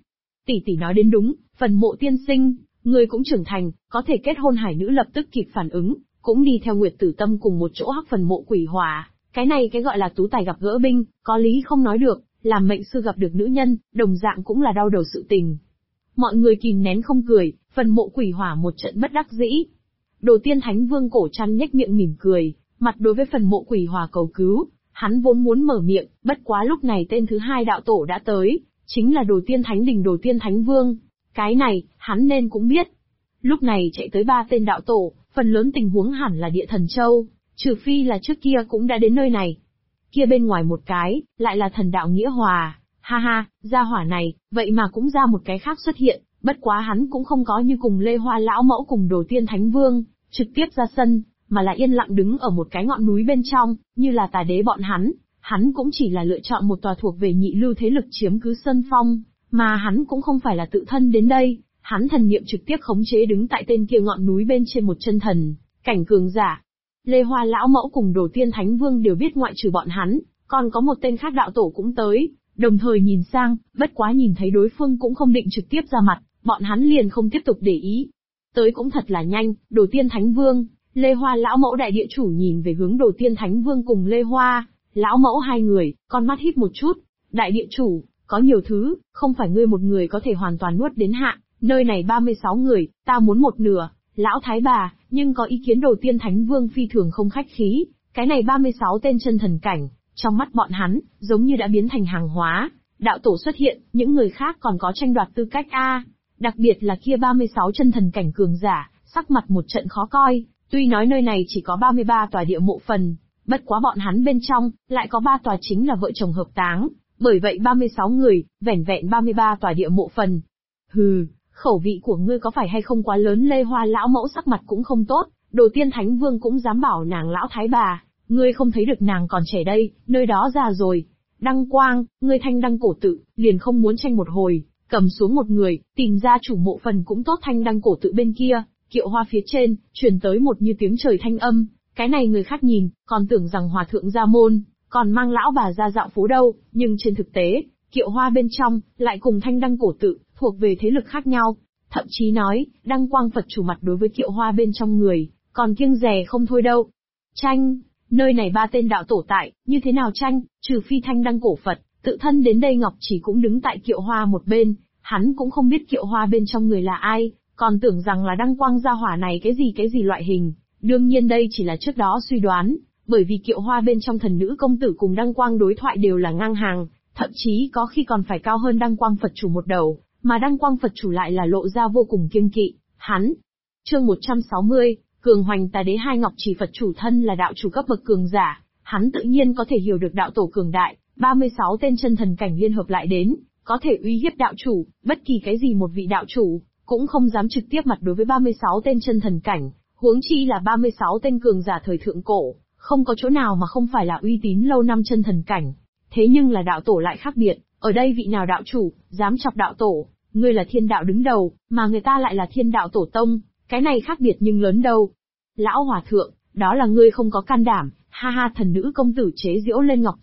Tỷ tỷ nói đến đúng, Phần Mộ tiên sinh, người cũng trưởng thành, có thể kết hôn. Hải nữ lập tức kịp phản ứng, cũng đi theo Nguyệt Tử Tâm cùng một chỗ hắc Phần Mộ quỷ hỏa. Cái này cái gọi là tú tài gặp gỡ binh, có lý không nói được, làm mệnh sư gặp được nữ nhân, đồng dạng cũng là đau đầu sự tình. Mọi người kìm nén không cười, Phần Mộ quỷ hỏa một trận bất đắc dĩ. Đồ Tiên Thánh Vương Cổ Trăn nhếch miệng mỉm cười, mặt đối với Phần Mộ quỷ hỏa cầu cứu. Hắn vốn muốn mở miệng, bất quá lúc này tên thứ hai đạo tổ đã tới, chính là Đồ Tiên Thánh Đình Đồ Tiên Thánh Vương. Cái này, hắn nên cũng biết. Lúc này chạy tới 3 tên đạo tổ, phần lớn tình huống hẳn là Địa Thần Châu, trừ phi là trước kia cũng đã đến nơi này. Kia bên ngoài một cái, lại là thần đạo Nghĩa Hòa. Ha ha, gia hỏa này, vậy mà cũng ra một cái khác xuất hiện, bất quá hắn cũng không có như cùng Lê Hoa Lão Mẫu cùng Đồ Tiên Thánh Vương, trực tiếp ra sân, mà là yên lặng đứng ở một cái ngọn núi bên trong, như là Tà Đế bọn hắn cũng chỉ là lựa chọn một tòa thuộc về nhị lưu thế lực chiếm cứ Sơn Phong, mà hắn cũng không phải là tự thân đến đây, hắn thần niệm trực tiếp khống chế đứng tại tên kia ngọn núi bên trên một chân thần, cảnh cường giả. Lê Hoa Lão Mẫu cùng Đồ Tiên Thánh Vương đều biết ngoại trừ bọn hắn, còn có một tên khác đạo tổ cũng tới, đồng thời nhìn sang, bất quá nhìn thấy đối phương cũng không định trực tiếp ra mặt, bọn hắn liền không tiếp tục để ý. Tới cũng thật là nhanh, Đồ Tiên Thánh Vương, Lê Hoa Lão Mẫu đại địa chủ nhìn về hướng Đồ Tiên Thánh Vương cùng Lê Hoa Lão Mẫu hai người, con mắt híp một chút. Đại địa chủ, có nhiều thứ, không phải ngươi một người có thể hoàn toàn nuốt đến hạ, nơi này 36 người, ta muốn một nửa. Lão Thái Bà, nhưng có ý kiến. Đồ Tiên Thánh Vương phi thường không khách khí, cái này 36 tên chân thần cảnh, trong mắt bọn hắn, giống như đã biến thành hàng hóa. Đạo tổ xuất hiện, những người khác còn có tranh đoạt tư cách a. Đặc biệt là kia 36 chân thần cảnh cường giả, sắc mặt một trận khó coi, tuy nói nơi này chỉ có 33 tòa địa mộ phần, bất quá bọn hắn bên trong, lại có 3 tòa chính là vợ chồng hợp táng, bởi vậy 36 người, vẻn vẹn 33 tòa địa mộ phần. Hừ, khẩu vị của ngươi có phải hay không quá lớn? Lê Hoa Lão Mẫu sắc mặt cũng không tốt, Đồ Tiên Thánh Vương cũng dám bảo nàng Lão Thái Bà, ngươi không thấy được nàng còn trẻ đây, nơi đó già rồi. Đăng Quang, ngươi Thanh Đăng cổ tự, liền không muốn tranh một hồi, cầm xuống một người, tìm ra chủ mộ phần cũng tốt. Thanh Đăng cổ tự bên kia, kiệu hoa phía trên, truyền tới một như tiếng trời thanh âm, cái này người khác nhìn, còn tưởng rằng hòa thượng gia môn, còn mang lão bà ra dạo phố đâu, nhưng trên thực tế, kiệu hoa bên trong, lại cùng Thanh Đăng cổ tự, thuộc về thế lực khác nhau. Thậm chí nói, Đăng Quang Phật chủ mặt đối với kiệu hoa bên trong người, còn kiêng dè không thôi đâu. Tranh, nơi này 3 tên đạo tổ tại, như thế nào tranh, trừ phi Thanh Đăng cổ Phật, tự thân đến đây. Ngọc Chỉ cũng đứng tại kiệu hoa một bên, hắn cũng không biết kiệu hoa bên trong người là ai, còn tưởng rằng là Đăng Quang gia hỏa này cái gì loại hình. Đương nhiên đây chỉ là trước đó suy đoán, bởi vì kiệu hoa bên trong thần nữ công tử cùng Đăng Quang đối thoại đều là ngang hàng, thậm chí có khi còn phải cao hơn Đăng Quang Phật chủ một đầu, mà Đăng Quang Phật chủ lại là lộ ra vô cùng kiêng kỵ. Hắn, chương 160, Cường Hoành Tà Đế. Hai Ngọc Chỉ Phật chủ thân là đạo chủ cấp bậc cường giả, hắn tự nhiên có thể hiểu được đạo tổ cường đại, 36 tên chân thần cảnh liên hợp lại đến, có thể uy hiếp đạo chủ, bất kỳ cái gì một vị đạo chủ, cũng không dám trực tiếp mặt đối với 36 tên chân thần cảnh, huống chi là 36 tên cường giả thời thượng cổ, không có chỗ nào mà không phải là uy tín lâu năm chân thần cảnh. Thế nhưng là đạo tổ lại khác biệt, ở đây vị nào đạo chủ, dám chọc đạo tổ, ngươi là thiên đạo đứng đầu, mà người ta lại là thiên đạo tổ tông, cái này khác biệt nhưng lớn đâu. Lão hòa thượng, đó là ngươi không có can đảm, ha ha. Thần nữ công tử chế giễu lên Ngọc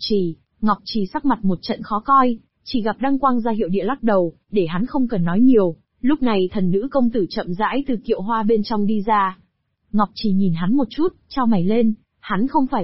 Trì sắc mặt một trận khó coi, chỉ gặp Đăng Quang ra hiệu địa lắc đầu, để hắn không cần nói nhiều. Lúc này thần nữ công tử chậm rãi từ kiệu hoa bên trong đi ra. Ngọc Trì nhìn hắn một chút, chau mày lên, hắn không phải